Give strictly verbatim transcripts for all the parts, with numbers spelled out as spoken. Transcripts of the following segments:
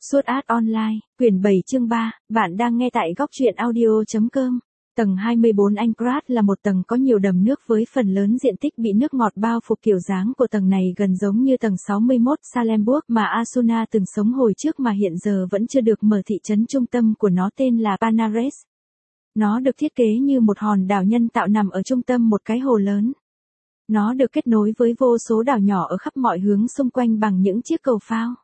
Sword Art Online, quyển bảy chương ba, bạn đang nghe tại góc truyện audio.com. Tầng hai mươi bốn Aincrad là một tầng có nhiều đầm nước với phần lớn diện tích bị nước ngọt bao phục. Kiểu dáng của tầng này gần giống như tầng sáu mươi mốt Salemburg mà Asuna từng sống hồi trước mà hiện giờ vẫn chưa được mở. Thị trấn trung tâm của nó tên là Panares. Nó được thiết kế như một hòn đảo nhân tạo nằm ở trung tâm một cái hồ lớn. Nó được kết nối với vô số đảo nhỏ ở khắp mọi hướng xung quanh bằng những chiếc cầu phao.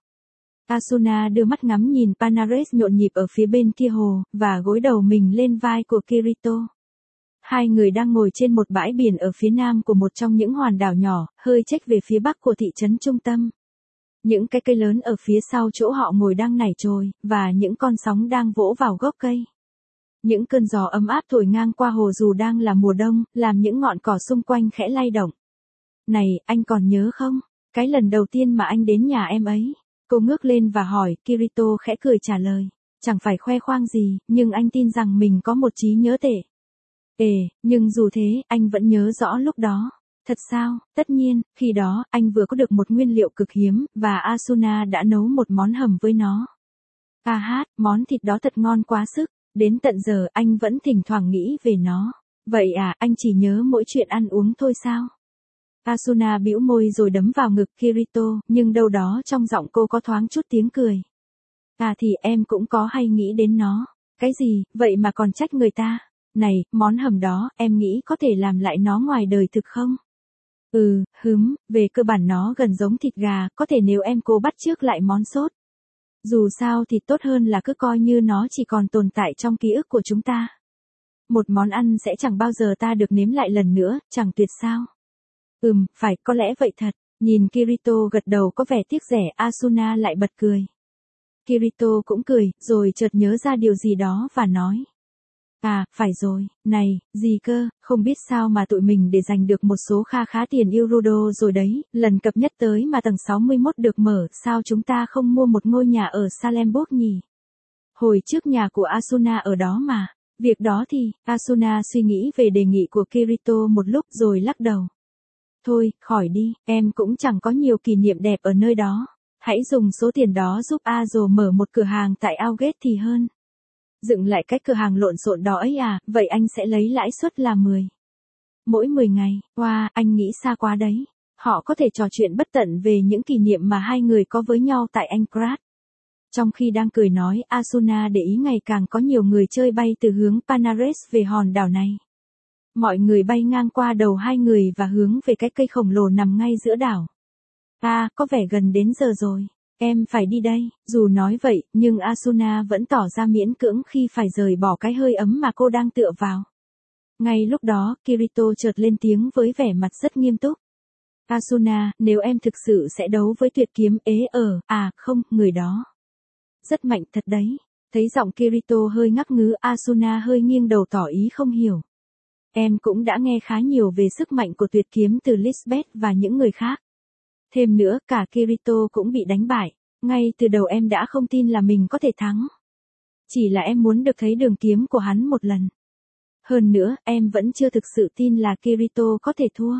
Asuna đưa mắt ngắm nhìn Panares nhộn nhịp ở phía bên kia hồ, và gối đầu mình lên vai của Kirito. Hai người đang ngồi trên một bãi biển ở phía nam của một trong những hòn đảo nhỏ, hơi chếch về phía bắc của thị trấn trung tâm. Những cái cây lớn ở phía sau chỗ họ ngồi đang nảy trồi, và những con sóng đang vỗ vào gốc cây. Những cơn gió ấm áp thổi ngang qua hồ dù đang là mùa đông, làm những ngọn cỏ xung quanh khẽ lay động. Này, anh còn nhớ không? Cái lần đầu tiên mà anh đến nhà em ấy. Cô ngước lên và hỏi. Kirito khẽ cười trả lời. Chẳng phải khoe khoang gì, nhưng anh tin rằng mình có một trí nhớ tệ. Ê, nhưng dù thế, anh vẫn nhớ rõ lúc đó. Thật sao? Tất nhiên, khi đó, anh vừa có được một nguyên liệu cực hiếm, và Asuna đã nấu một món hầm với nó. À hát, món thịt đó thật ngon quá sức. Đến tận giờ, anh vẫn thỉnh thoảng nghĩ về nó. Vậy à, anh chỉ nhớ mỗi chuyện ăn uống thôi sao? Asuna bĩu môi rồi đấm vào ngực Kirito, nhưng đâu đó trong giọng cô có thoáng chút tiếng cười. À thì em cũng có hay nghĩ đến nó. Cái gì, vậy mà còn trách người ta? Này, món hầm đó, em nghĩ có thể làm lại nó ngoài đời thực không? Ừ, hứm, về cơ bản nó gần giống thịt gà, có thể nếu em cố bắt chước lại món sốt. Dù sao thì tốt hơn là cứ coi như nó chỉ còn tồn tại trong ký ức của chúng ta. Một món ăn sẽ chẳng bao giờ ta được nếm lại lần nữa, chẳng tuyệt sao? Ừm, phải, có lẽ vậy thật. Nhìn Kirito gật đầu có vẻ tiếc rẻ, Asuna lại bật cười. Kirito cũng cười, rồi chợt nhớ ra điều gì đó và nói. À, phải rồi, này, gì cơ, không biết sao mà tụi mình để giành được một số kha khá tiền Euro rồi đấy, lần cập nhất tới mà tầng sáu mươi mốt được mở, sao chúng ta không mua một ngôi nhà ở Salemburg nhỉ? Hồi trước nhà của Asuna ở đó mà. Việc đó thì, Asuna suy nghĩ về đề nghị của Kirito một lúc rồi lắc đầu. Thôi, khỏi đi, em cũng chẳng có nhiều kỷ niệm đẹp ở nơi đó. Hãy dùng số tiền đó giúp Azo mở một cửa hàng tại Outgate thì hơn. Dựng lại cái cửa hàng lộn xộn đó ấy à, vậy anh sẽ lấy lãi suất là mười. Mỗi mười ngày, wow, anh nghĩ xa quá đấy. Họ có thể trò chuyện bất tận về những kỷ niệm mà hai người có với nhau tại Aincrad. Trong khi đang cười nói, Asuna để ý ngày càng có nhiều người chơi bay từ hướng Panares về hòn đảo này. Mọi người bay ngang qua đầu hai người và hướng về cái cây khổng lồ nằm ngay giữa đảo. À, có vẻ gần đến giờ rồi. Em phải đi đây. Dù nói vậy, nhưng Asuna vẫn tỏ ra miễn cưỡng khi phải rời bỏ cái hơi ấm mà cô đang tựa vào. Ngay lúc đó, Kirito chợt lên tiếng với vẻ mặt rất nghiêm túc. Asuna, nếu em thực sự sẽ đấu với tuyệt kiếm ế ở, à, không, người đó. Rất mạnh thật đấy. Thấy giọng Kirito hơi ngắc ngứ, Asuna hơi nghiêng đầu tỏ ý không hiểu. Em cũng đã nghe khá nhiều về sức mạnh của tuyệt kiếm từ Lisbeth và những người khác. Thêm nữa, cả Kirito cũng bị đánh bại. Ngay từ đầu em đã không tin là mình có thể thắng. Chỉ là em muốn được thấy đường kiếm của hắn một lần. Hơn nữa, em vẫn chưa thực sự tin là Kirito có thể thua.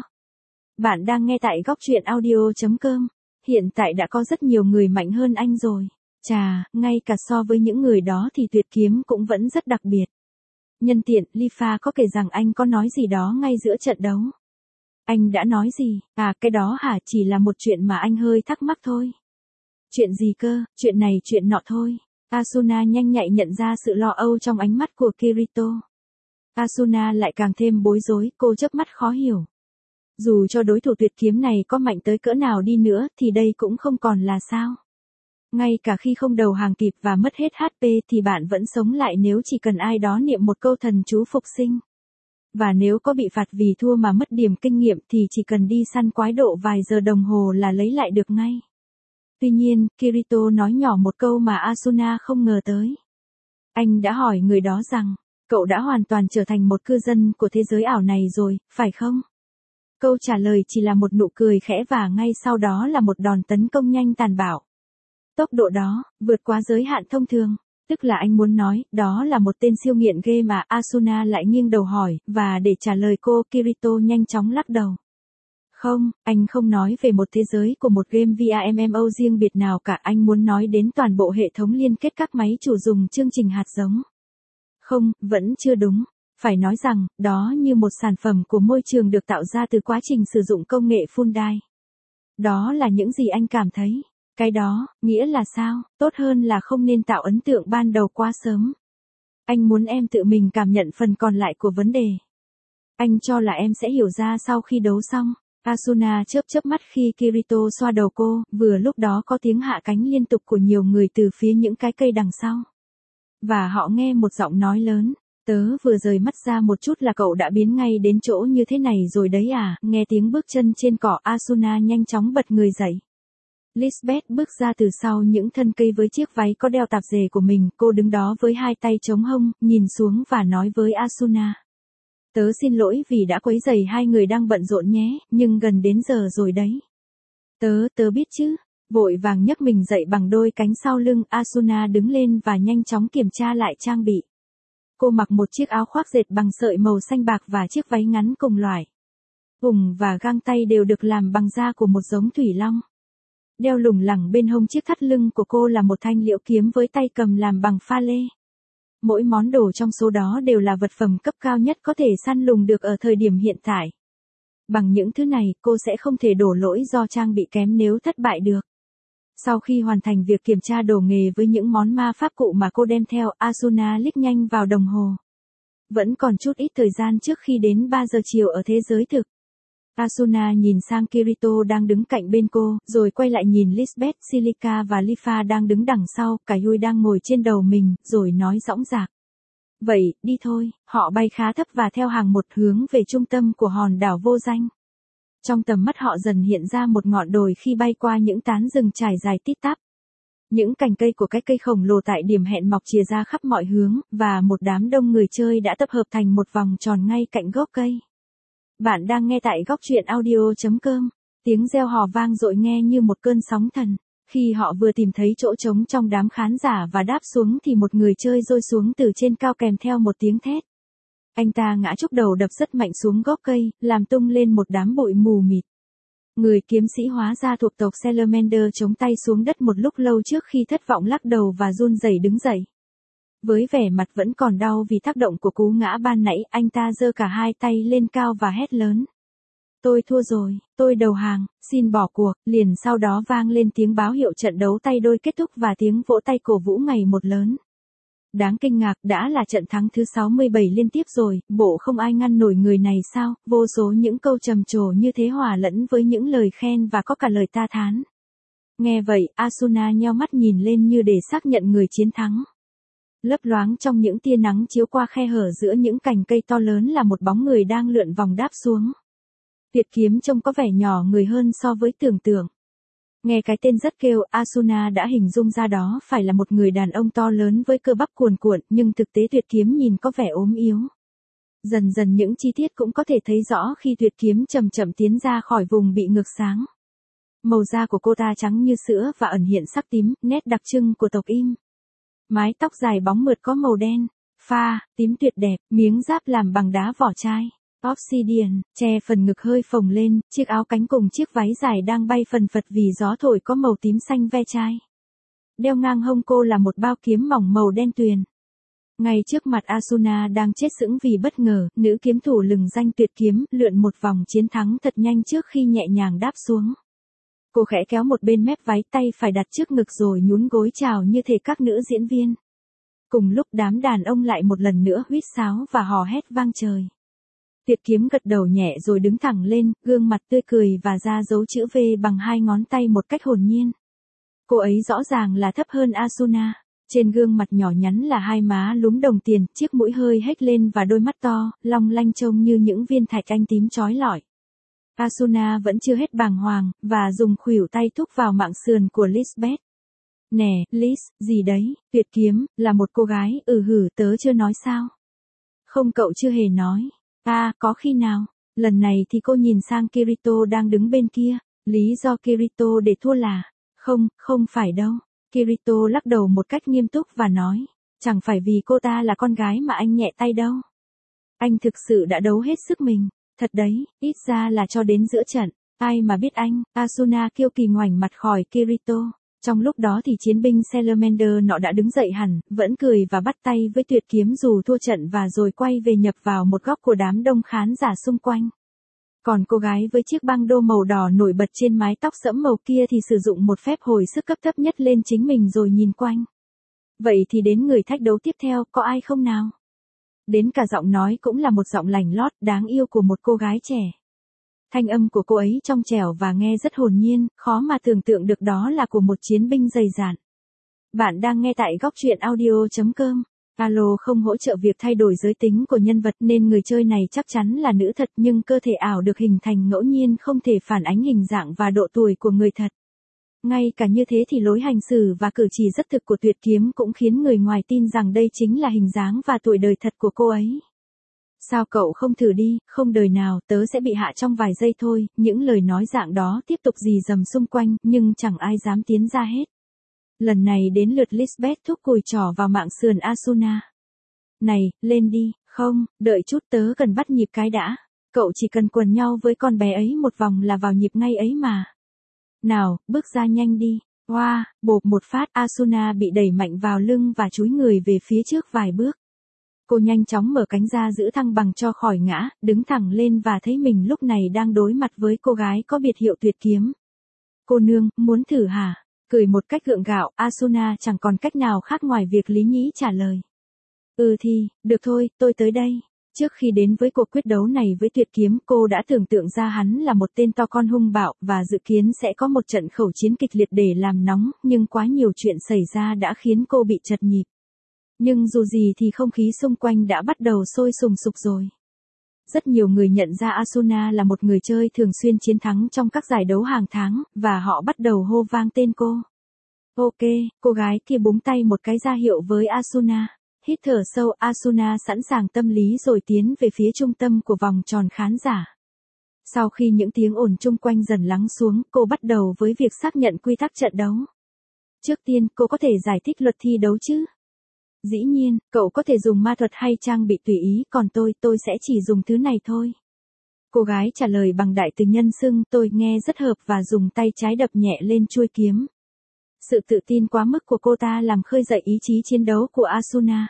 Bạn đang nghe tại góc truyện audio.com. Hiện tại đã có rất nhiều người mạnh hơn anh rồi. Chà, ngay cả so với những người đó thì tuyệt kiếm cũng vẫn rất đặc biệt. Nhân tiện, Lifa có kể rằng anh có nói gì đó ngay giữa trận đấu. Anh đã nói gì? À, cái đó hả, chỉ là một chuyện mà anh hơi thắc mắc thôi. Chuyện gì cơ? Chuyện này chuyện nọ thôi. Asuna nhanh nhạy nhận ra sự lo âu trong ánh mắt của Kirito. Asuna lại càng thêm bối rối, cô chớp mắt khó hiểu. Dù cho đối thủ tuyệt kiếm này có mạnh tới cỡ nào đi nữa thì đây cũng không còn là sao. Ngay cả khi không đầu hàng kịp và mất hết hát pê thì bạn vẫn sống lại nếu chỉ cần ai đó niệm một câu thần chú phục sinh. Và nếu có bị phạt vì thua mà mất điểm kinh nghiệm thì chỉ cần đi săn quái độ vài giờ đồng hồ là lấy lại được ngay. Tuy nhiên, Kirito nói nhỏ một câu mà Asuna không ngờ tới. Anh đã hỏi người đó rằng, cậu đã hoàn toàn trở thành một cư dân của thế giới ảo này rồi, phải không? Câu trả lời chỉ là một nụ cười khẽ và ngay sau đó là một đòn tấn công nhanh tàn bạo. Tốc độ đó, vượt quá giới hạn thông thường. Tức là anh muốn nói, đó là một tên siêu nghiện game mà Asuna lại nghiêng đầu hỏi, và để trả lời cô, Kirito nhanh chóng lắc đầu. Không, anh không nói về một thế giới của một game vê rờ em em o riêng biệt nào cả, anh muốn nói đến toàn bộ hệ thống liên kết các máy chủ dùng chương trình hạt giống. Không, vẫn chưa đúng. Phải nói rằng, đó như một sản phẩm của môi trường được tạo ra từ quá trình sử dụng công nghệ Fundai. Đó là những gì anh cảm thấy. Cái đó, nghĩa là sao, tốt hơn là không nên tạo ấn tượng ban đầu quá sớm. Anh muốn em tự mình cảm nhận phần còn lại của vấn đề. Anh cho là em sẽ hiểu ra sau khi đấu xong. Asuna chớp chớp mắt khi Kirito xoa đầu cô, vừa lúc đó có tiếng hạ cánh liên tục của nhiều người từ phía những cái cây đằng sau. Và họ nghe một giọng nói lớn, tớ vừa rời mắt ra một chút là cậu đã biến ngay đến chỗ như thế này rồi đấy à, nghe tiếng bước chân trên cỏ Asuna nhanh chóng bật người dậy. Lisbeth bước ra từ sau những thân cây với chiếc váy có đeo tạp dề của mình, cô đứng đó với hai tay chống hông, nhìn xuống và nói với Asuna. Tớ xin lỗi vì đã quấy rầy hai người đang bận rộn nhé, nhưng gần đến giờ rồi đấy. Tớ, tớ biết chứ. Vội vàng nhấc mình dậy bằng đôi cánh sau lưng, Asuna đứng lên và nhanh chóng kiểm tra lại trang bị. Cô mặc một chiếc áo khoác dệt bằng sợi màu xanh bạc và chiếc váy ngắn cùng loại. Ủng và găng tay đều được làm bằng da của một giống thủy long. Đeo lủng lẳng bên hông chiếc thắt lưng của cô là một thanh liễu kiếm với tay cầm làm bằng pha lê. Mỗi món đồ trong số đó đều là vật phẩm cấp cao nhất có thể săn lùng được ở thời điểm hiện tại. Bằng những thứ này, cô sẽ không thể đổ lỗi do trang bị kém nếu thất bại được. Sau khi hoàn thành việc kiểm tra đồ nghề với những món ma pháp cụ mà cô đem theo, Asuna liếc nhanh vào đồng hồ. Vẫn còn chút ít thời gian trước khi đến ba giờ chiều ở thế giới thực. Asuna nhìn sang Kirito đang đứng cạnh bên cô, rồi quay lại nhìn Lisbeth, Silica và Lifa đang đứng đằng sau, cả Yui đang ngồi trên đầu mình, rồi nói dõng dạc. Vậy, đi thôi, họ bay khá thấp và theo hàng một hướng về trung tâm của hòn đảo vô danh. Trong tầm mắt họ dần hiện ra một ngọn đồi khi bay qua những tán rừng trải dài tít tắp. Những cành cây của cái cây khổng lồ tại điểm hẹn mọc chìa ra khắp mọi hướng, và một đám đông người chơi đã tập hợp thành một vòng tròn ngay cạnh gốc cây. Bạn đang nghe tại góc truyện audio chấm com. Tiếng reo hò vang dội nghe như một cơn sóng thần. Khi họ vừa tìm thấy chỗ trống trong đám khán giả và đáp xuống thì một người chơi rơi xuống từ trên cao kèm theo một tiếng thét. Anh ta ngã chốc đầu đập rất mạnh xuống gốc cây, làm tung lên một đám bụi mù mịt. Người kiếm sĩ hóa ra thuộc tộc Salamander chống tay xuống đất một lúc lâu trước khi thất vọng lắc đầu và run rẩy đứng dậy. Với vẻ mặt vẫn còn đau vì tác động của cú ngã ban nãy, anh ta giơ cả hai tay lên cao và hét lớn. Tôi thua rồi, tôi đầu hàng, xin bỏ cuộc, liền sau đó vang lên tiếng báo hiệu trận đấu tay đôi kết thúc và tiếng vỗ tay cổ vũ ngày một lớn. Đáng kinh ngạc, đã là trận thắng thứ sáu mươi bảy liên tiếp rồi, bộ không ai ngăn nổi người này sao, vô số những câu trầm trồ như thế hòa lẫn với những lời khen và có cả lời ta thán. Nghe vậy, Asuna nheo mắt nhìn lên như để xác nhận người chiến thắng. Lấp loáng trong những tia nắng chiếu qua khe hở giữa những cành cây to lớn là một bóng người đang lượn vòng đáp xuống. Tuyệt kiếm trông có vẻ nhỏ người hơn so với tưởng tượng. Nghe cái tên rất kêu, Asuna đã hình dung ra đó phải là một người đàn ông to lớn với cơ bắp cuồn cuộn, nhưng thực tế tuyệt kiếm nhìn có vẻ ốm yếu. Dần dần những chi tiết cũng có thể thấy rõ khi tuyệt kiếm chậm chậm tiến ra khỏi vùng bị ngược sáng. Màu da của cô ta trắng như sữa và ẩn hiện sắc tím, nét đặc trưng của tộc Im. Mái tóc dài bóng mượt có màu đen, pha, tím tuyệt đẹp, miếng giáp làm bằng đá vỏ chai. Obsidian, che phần ngực hơi phồng lên, chiếc áo cánh cùng chiếc váy dài đang bay phần phật vì gió thổi có màu tím xanh ve chai. Đeo ngang hông cô là một bao kiếm mỏng màu đen tuyền. Ngay trước mặt Asuna đang chết sững vì bất ngờ, nữ kiếm thủ lừng danh tuyệt kiếm lượn một vòng chiến thắng thật nhanh trước khi nhẹ nhàng đáp xuống. Cô khẽ kéo một bên mép váy, tay phải đặt trước ngực rồi nhún gối chào như thể các nữ diễn viên. Cùng lúc đám đàn ông lại một lần nữa huýt sáo và hò hét vang trời. Tuyệt kiếm gật đầu nhẹ rồi đứng thẳng lên, gương mặt tươi cười và ra dấu chữ V bằng hai ngón tay một cách hồn nhiên. Cô ấy rõ ràng là thấp hơn Asuna. Trên gương mặt nhỏ nhắn là hai má lúm đồng tiền, chiếc mũi hơi hếch lên và đôi mắt to, long lanh trông như những viên thạch anh tím chói lọi. Asuna vẫn chưa hết bàng hoàng, và dùng khuỷu tay thúc vào mạng sườn của Lisbeth. Nè, Liz, gì đấy, tuyệt kiếm, là một cô gái, ừ hử, tớ chưa nói sao. Không, cậu chưa hề nói. À, có khi nào. Lần này thì cô nhìn sang Kirito đang đứng bên kia. Lý do Kirito để thua là, không, không phải đâu. Kirito lắc đầu một cách nghiêm túc và nói, chẳng phải vì cô ta là con gái mà anh nhẹ tay đâu. Anh thực sự đã đấu hết sức mình. Thật đấy, ít ra là cho đến giữa trận. Ai mà biết anh, Asuna kiêu kỳ ngoảnh mặt khỏi Kirito. Trong lúc đó thì chiến binh Salamander nọ đã đứng dậy hẳn, vẫn cười và bắt tay với Tuyệt Kiếm dù thua trận và rồi quay về nhập vào một góc của đám đông khán giả xung quanh. Còn cô gái với chiếc băng đô màu đỏ nổi bật trên mái tóc sẫm màu kia thì sử dụng một phép hồi sức cấp thấp nhất lên chính mình rồi nhìn quanh. Vậy thì đến người thách đấu tiếp theo, có ai không nào? Đến cả giọng nói cũng là một giọng lành lót, đáng yêu của một cô gái trẻ. Thanh âm của cô ấy trong trẻo và nghe rất hồn nhiên, khó mà tưởng tượng được đó là của một chiến binh dày dạn. Bạn đang nghe tại góc truyện audio chấm com. Alo không hỗ trợ việc thay đổi giới tính của nhân vật nên người chơi này chắc chắn là nữ thật, nhưng cơ thể ảo được hình thành ngẫu nhiên không thể phản ánh hình dạng và độ tuổi của người thật. Ngay cả như thế thì lối hành xử và cử chỉ rất thực của Tuyệt Kiếm cũng khiến người ngoài tin rằng đây chính là hình dáng và tuổi đời thật của cô ấy. Sao cậu không thử đi, không đời nào, tớ sẽ bị hạ trong vài giây thôi. Những lời nói dạng đó tiếp tục rì rầm xung quanh, nhưng chẳng ai dám tiến ra hết. Lần này đến lượt Lisbeth thúc cùi trỏ vào mạng sườn Asuna. Này, lên đi, không, đợi chút, tớ cần bắt nhịp cái đã. Cậu chỉ cần quần nhau với con bé ấy một vòng là vào nhịp ngay ấy mà. Nào, bước ra nhanh đi. Wow, bộp một phát, Asuna bị đẩy mạnh vào lưng và chúi người về phía trước vài bước. Cô nhanh chóng mở cánh ra giữ thăng bằng cho khỏi ngã, đứng thẳng lên và thấy mình lúc này đang đối mặt với cô gái có biệt hiệu Tuyệt Kiếm. Cô nương, muốn thử hả? Cười một cách gượng gạo, Asuna chẳng còn cách nào khác ngoài việc lý nhí trả lời. Ừ thì, được thôi, tôi tới đây. Trước khi đến với cuộc quyết đấu này với Tuyệt Kiếm, cô đã tưởng tượng ra hắn là một tên to con hung bạo và dự kiến sẽ có một trận khẩu chiến kịch liệt để làm nóng, nhưng quá nhiều chuyện xảy ra đã khiến cô bị chật nhịp. Nhưng dù gì thì không khí xung quanh đã bắt đầu sôi sùng sục rồi. Rất nhiều người nhận ra Asuna là một người chơi thường xuyên chiến thắng trong các giải đấu hàng tháng, và họ bắt đầu hô vang tên cô. Ok, cô gái kia búng tay một cái ra hiệu với Asuna. Hít thở sâu, Asuna sẵn sàng tâm lý rồi tiến về phía trung tâm của vòng tròn khán giả. Sau khi những tiếng ồn chung quanh dần lắng xuống, cô bắt đầu với việc xác nhận quy tắc trận đấu. Trước tiên, cô có thể giải thích luật thi đấu chứ? Dĩ nhiên, cậu có thể dùng ma thuật hay trang bị tùy ý, còn tôi, tôi sẽ chỉ dùng thứ này thôi. Cô gái trả lời bằng đại từ nhân xưng, tôi nghe rất hợp và dùng tay trái đập nhẹ lên chuôi kiếm. Sự tự tin quá mức của cô ta làm khơi dậy ý chí chiến đấu của Asuna.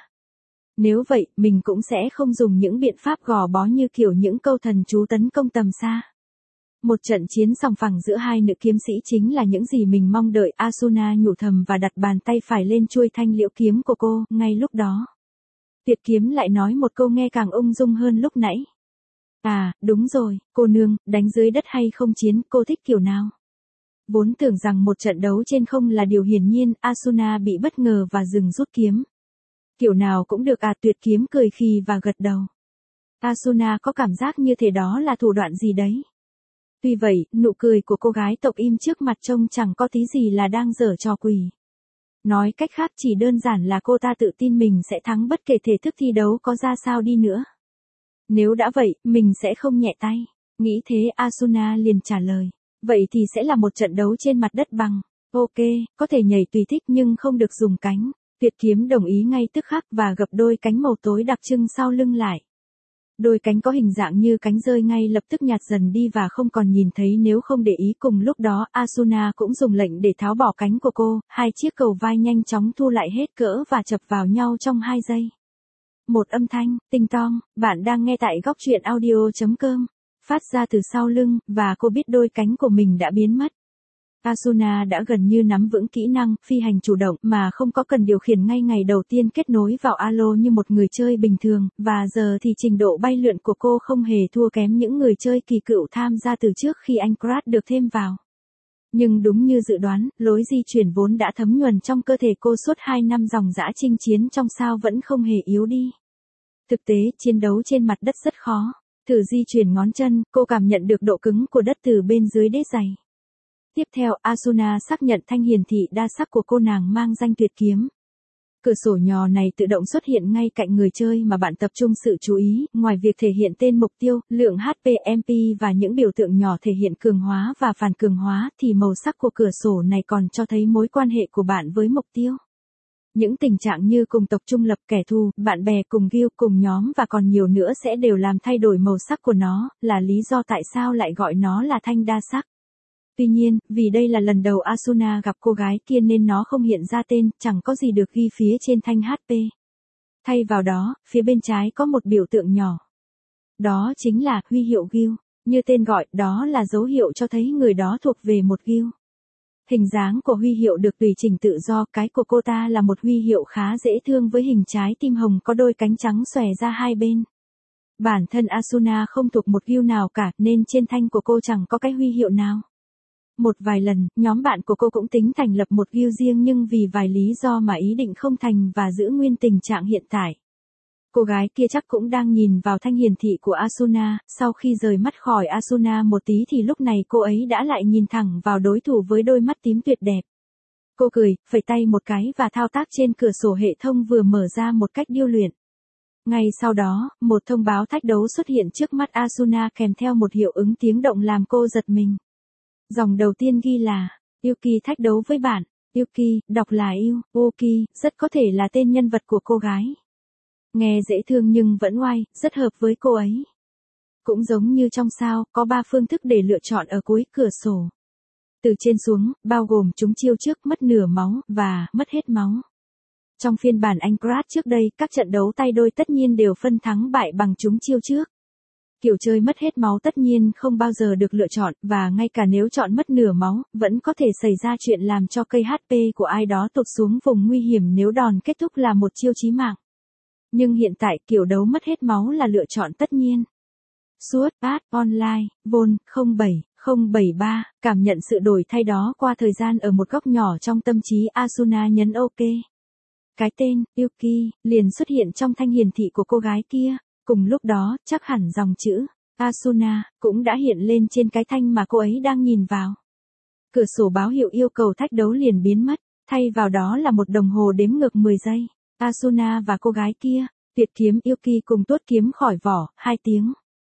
Nếu vậy, mình cũng sẽ không dùng những biện pháp gò bó như kiểu những câu thần chú tấn công tầm xa. Một trận chiến sòng phẳng giữa hai nữ kiếm sĩ chính là những gì mình mong đợi, Asuna nhủ thầm và đặt bàn tay phải lên chuôi thanh liễu kiếm của cô, ngay lúc đó. Tuyệt Kiếm lại nói một câu nghe càng ung dung hơn lúc nãy. À, đúng rồi, cô nương, đánh dưới đất hay không chiến, cô thích kiểu nào? Vốn tưởng rằng một trận đấu trên không là điều hiển nhiên, Asuna bị bất ngờ và dừng rút kiếm. Kiểu nào cũng được à, Tuyệt Kiếm cười khì và gật đầu. Asuna có cảm giác như thế đó là thủ đoạn gì đấy. Tuy vậy, nụ cười của cô gái tộc im trước mặt trông chẳng có tí gì là đang giở trò quỷ. Nói cách khác chỉ đơn giản là cô ta tự tin mình sẽ thắng bất kể thể thức thi đấu có ra sao đi nữa. Nếu đã vậy, mình sẽ không nhẹ tay. Nghĩ thế Asuna liền trả lời. Vậy thì sẽ là một trận đấu trên mặt đất bằng. Ok, có thể nhảy tùy thích nhưng không được dùng cánh. Tuyệt Kiếm đồng ý ngay tức khắc và gập đôi cánh màu tối đặc trưng sau lưng lại. Đôi cánh có hình dạng như cánh rơi ngay lập tức nhạt dần đi và không còn nhìn thấy nếu không để ý. Cùng lúc đó Asuna cũng dùng lệnh để tháo bỏ cánh của cô, hai chiếc cầu vai nhanh chóng thu lại hết cỡ và chập vào nhau trong hai giây. Một âm thanh, tinh tong, bạn đang nghe tại góc truyện audio chấm com, phát ra từ sau lưng, và cô biết đôi cánh của mình đã biến mất. Asuna đã gần như nắm vững kỹ năng phi hành chủ động mà không có cần điều khiển ngay ngày đầu tiên kết nối vào alo như một người chơi bình thường, và giờ thì trình độ bay lượn của cô không hề thua kém những người chơi kỳ cựu tham gia từ trước khi Aincrad được thêm vào. Nhưng đúng như dự đoán, lối di chuyển vốn đã thấm nhuần trong cơ thể cô suốt hai năm dòng dã chinh chiến trong sao vẫn không hề yếu đi. Thực tế, chiến đấu trên mặt đất rất khó. Thử di chuyển ngón chân, cô cảm nhận được độ cứng của đất từ bên dưới đế giày. Tiếp theo, Asuna xác nhận thanh hiển thị đa sắc của cô nàng mang danh Tuyệt Kiếm. Cửa sổ nhỏ này tự động xuất hiện ngay cạnh người chơi mà bạn tập trung sự chú ý, ngoài việc thể hiện tên mục tiêu, lượng hát pê, em pê và những biểu tượng nhỏ thể hiện cường hóa và phản cường hóa, thì màu sắc của cửa sổ này còn cho thấy mối quan hệ của bạn với mục tiêu. Những tình trạng như cùng tộc trung lập, kẻ thù, bạn bè, cùng guild, cùng nhóm và còn nhiều nữa sẽ đều làm thay đổi màu sắc của nó, là lý do tại sao lại gọi nó là thanh đa sắc. Tuy nhiên, vì đây là lần đầu Asuna gặp cô gái kia nên nó không hiện ra tên, chẳng có gì được ghi phía trên thanh hát pê. Thay vào đó, phía bên trái có một biểu tượng nhỏ. Đó chính là huy hiệu guild. Như tên gọi, đó là dấu hiệu cho thấy người đó thuộc về một guild. Hình dáng của huy hiệu được tùy chỉnh tự do, cái của cô ta là một huy hiệu khá dễ thương với hình trái tim hồng có đôi cánh trắng xòe ra hai bên. Bản thân Asuna không thuộc một guild nào cả nên trên thanh của cô chẳng có cái huy hiệu nào. Một vài lần, nhóm bạn của cô cũng tính thành lập một guild riêng nhưng vì vài lý do mà ý định không thành và giữ nguyên tình trạng hiện tại. Cô gái kia chắc cũng đang nhìn vào thanh hiển thị của Asuna, sau khi rời mắt khỏi Asuna một tí thì lúc này cô ấy đã lại nhìn thẳng vào đối thủ với đôi mắt tím tuyệt đẹp. Cô cười, phẩy tay một cái và thao tác trên cửa sổ hệ thống vừa mở ra một cách điêu luyện. Ngay sau đó, một thông báo thách đấu xuất hiện trước mắt Asuna kèm theo một hiệu ứng tiếng động làm cô giật mình. Dòng đầu tiên ghi là, Yuki thách đấu với bạn. Yuki, đọc là Yu, Oki, rất có thể là tên nhân vật của cô gái. Nghe dễ thương nhưng vẫn oai, rất hợp với cô ấy. Cũng giống như trong sao, có ba phương thức để lựa chọn ở cuối cửa sổ. Từ trên xuống, bao gồm trúng chiêu trước, mất nửa máu, và mất hết máu. Trong phiên bản Anchorage trước đây, các trận đấu tay đôi tất nhiên đều phân thắng bại bằng trúng chiêu trước. Kiểu chơi mất hết máu tất nhiên không bao giờ được lựa chọn, và ngay cả nếu chọn mất nửa máu, vẫn có thể xảy ra chuyện làm cho cây hát pê của ai đó tụt xuống vùng nguy hiểm nếu đòn kết thúc là một chiêu chí mạng. Nhưng hiện tại kiểu đấu mất hết máu là lựa chọn tất nhiên. Suốt, Ad, Online, Vol, không bảy không bảy ba, cảm nhận sự đổi thay đó qua thời gian ở một góc nhỏ trong tâm trí Asuna nhấn OK. Cái tên, Yuki, liền xuất hiện trong thanh hiển thị của cô gái kia, cùng lúc đó, chắc hẳn dòng chữ, Asuna, cũng đã hiện lên trên cái thanh mà cô ấy đang nhìn vào. Cửa sổ báo hiệu yêu cầu thách đấu liền biến mất, thay vào đó là một đồng hồ đếm ngược mười giây. Asuna và cô gái kia, tuyệt kiếm Yuki cùng tuốt kiếm khỏi vỏ, hai tiếng.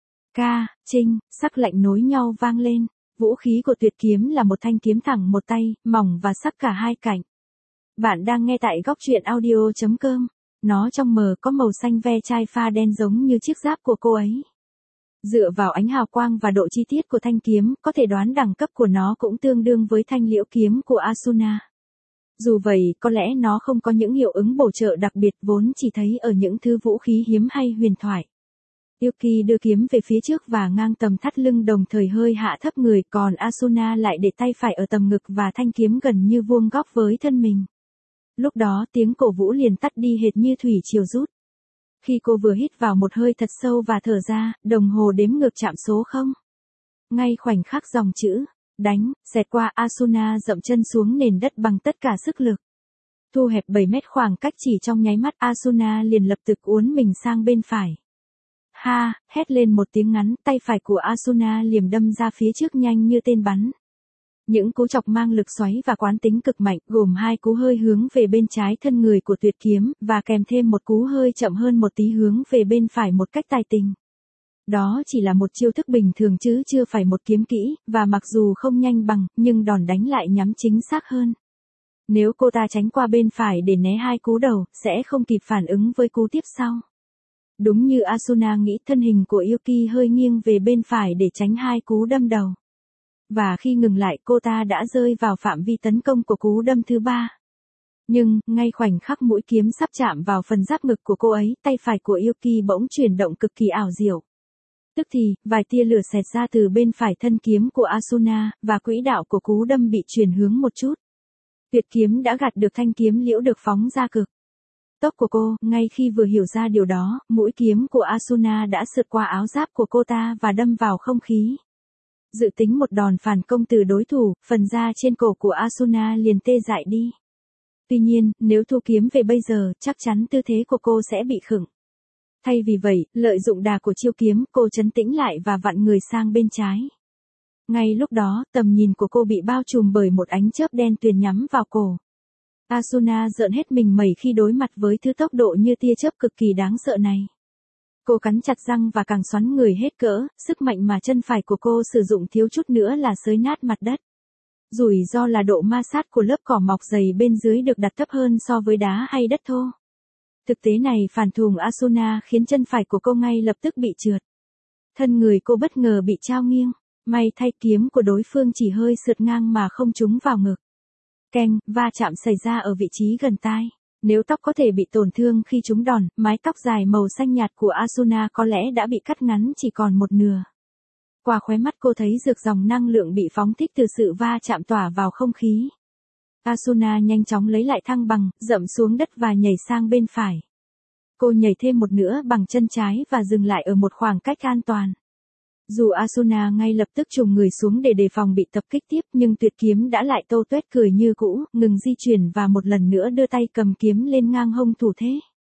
Ca, trinh, sắc lạnh nối nhau vang lên, vũ khí của tuyệt kiếm là một thanh kiếm thẳng một tay, mỏng và sắc cả hai cạnh. Bạn đang nghe tại góc truyện audio chấm com, nó trong mờ có màu xanh ve chai pha đen giống như chiếc giáp của cô ấy. Dựa vào ánh hào quang và độ chi tiết của thanh kiếm, có thể đoán đẳng cấp của nó cũng tương đương với thanh liễu kiếm của Asuna. Dù vậy, có lẽ nó không có những hiệu ứng bổ trợ đặc biệt vốn chỉ thấy ở những thứ vũ khí hiếm hay huyền thoại. Yuki đưa kiếm về phía trước và ngang tầm thắt lưng đồng thời hơi hạ thấp người, còn Asuna lại để tay phải ở tầm ngực và thanh kiếm gần như vuông góc với thân mình. Lúc đó tiếng cổ vũ liền tắt đi hệt như thủy triều rút. Khi cô vừa hít vào một hơi thật sâu và thở ra, đồng hồ đếm ngược chạm số không. Ngay khoảnh khắc dòng chữ đánh, xẹt qua, Asuna dậm chân xuống nền đất bằng tất cả sức lực. Thu hẹp bảy mét khoảng cách chỉ trong nháy mắt, Asuna liền lập tức uốn mình sang bên phải. Ha, hét lên một tiếng ngắn, tay phải của Asuna liềm đâm ra phía trước nhanh như tên bắn. Những cú chọc mang lực xoáy và quán tính cực mạnh, gồm hai cú hơi hướng về bên trái thân người của tuyệt kiếm, và kèm thêm một cú hơi chậm hơn một tí hướng về bên phải một cách tài tình. Đó chỉ là một chiêu thức bình thường chứ chưa phải một kiếm kỹ, và mặc dù không nhanh bằng, nhưng đòn đánh lại nhắm chính xác hơn. Nếu cô ta tránh qua bên phải để né hai cú đầu, sẽ không kịp phản ứng với cú tiếp sau. Đúng như Asuna nghĩ, thân hình của Yuki hơi nghiêng về bên phải để tránh hai cú đâm đầu. Và khi ngừng lại, cô ta đã rơi vào phạm vi tấn công của cú đâm thứ ba. Nhưng, ngay khoảnh khắc mũi kiếm sắp chạm vào phần giáp ngực của cô ấy, tay phải của Yuki bỗng chuyển động cực kỳ ảo diệu. Tức thì, vài tia lửa xẹt ra từ bên phải thân kiếm của Asuna, và quỹ đạo của cú đâm bị chuyển hướng một chút. Tuyệt kiếm đã gạt được thanh kiếm liễu được phóng ra cực tốc của cô, ngay khi vừa hiểu ra điều đó, mũi kiếm của Asuna đã sượt qua áo giáp của cô ta và đâm vào không khí. Dự tính một đòn phản công từ đối thủ, phần da trên cổ của Asuna liền tê dại đi. Tuy nhiên, nếu thu kiếm về bây giờ, chắc chắn tư thế của cô sẽ bị khựng. Thay vì vậy, lợi dụng đà của chiêu kiếm, cô trấn tĩnh lại và vặn người sang bên trái. Ngay lúc đó, tầm nhìn của cô bị bao trùm bởi một ánh chớp đen tuyền nhắm vào cổ. Asuna rợn hết mình mẩy khi đối mặt với thứ tốc độ như tia chớp cực kỳ đáng sợ này. Cô cắn chặt răng và càng xoắn người hết cỡ, sức mạnh mà chân phải của cô sử dụng thiếu chút nữa là xới nát mặt đất. Rủi ro là độ ma sát của lớp cỏ mọc dày bên dưới được đặt thấp hơn so với đá hay đất thô. Thực tế này phản thùng Asuna khiến chân phải của cô ngay lập tức bị trượt. Thân người cô bất ngờ bị trao nghiêng, may thay kiếm của đối phương chỉ hơi sượt ngang mà không trúng vào ngực. Keng, va chạm xảy ra ở vị trí gần tai. Nếu tóc có thể bị tổn thương khi trúng đòn, mái tóc dài màu xanh nhạt của Asuna có lẽ đã bị cắt ngắn chỉ còn một nửa. Qua khóe mắt cô thấy rực dòng năng lượng bị phóng thích từ sự va chạm tỏa vào không khí. Asuna nhanh chóng lấy lại thăng bằng, dậm xuống đất và nhảy sang bên phải. Cô nhảy thêm một nữa bằng chân trái và dừng lại ở một khoảng cách an toàn. Dù Asuna ngay lập tức trùng người xuống để đề phòng bị tập kích tiếp nhưng tuyệt kiếm đã lại tô tuét cười như cũ, ngừng di chuyển và một lần nữa đưa tay cầm kiếm lên ngang hông thủ thế.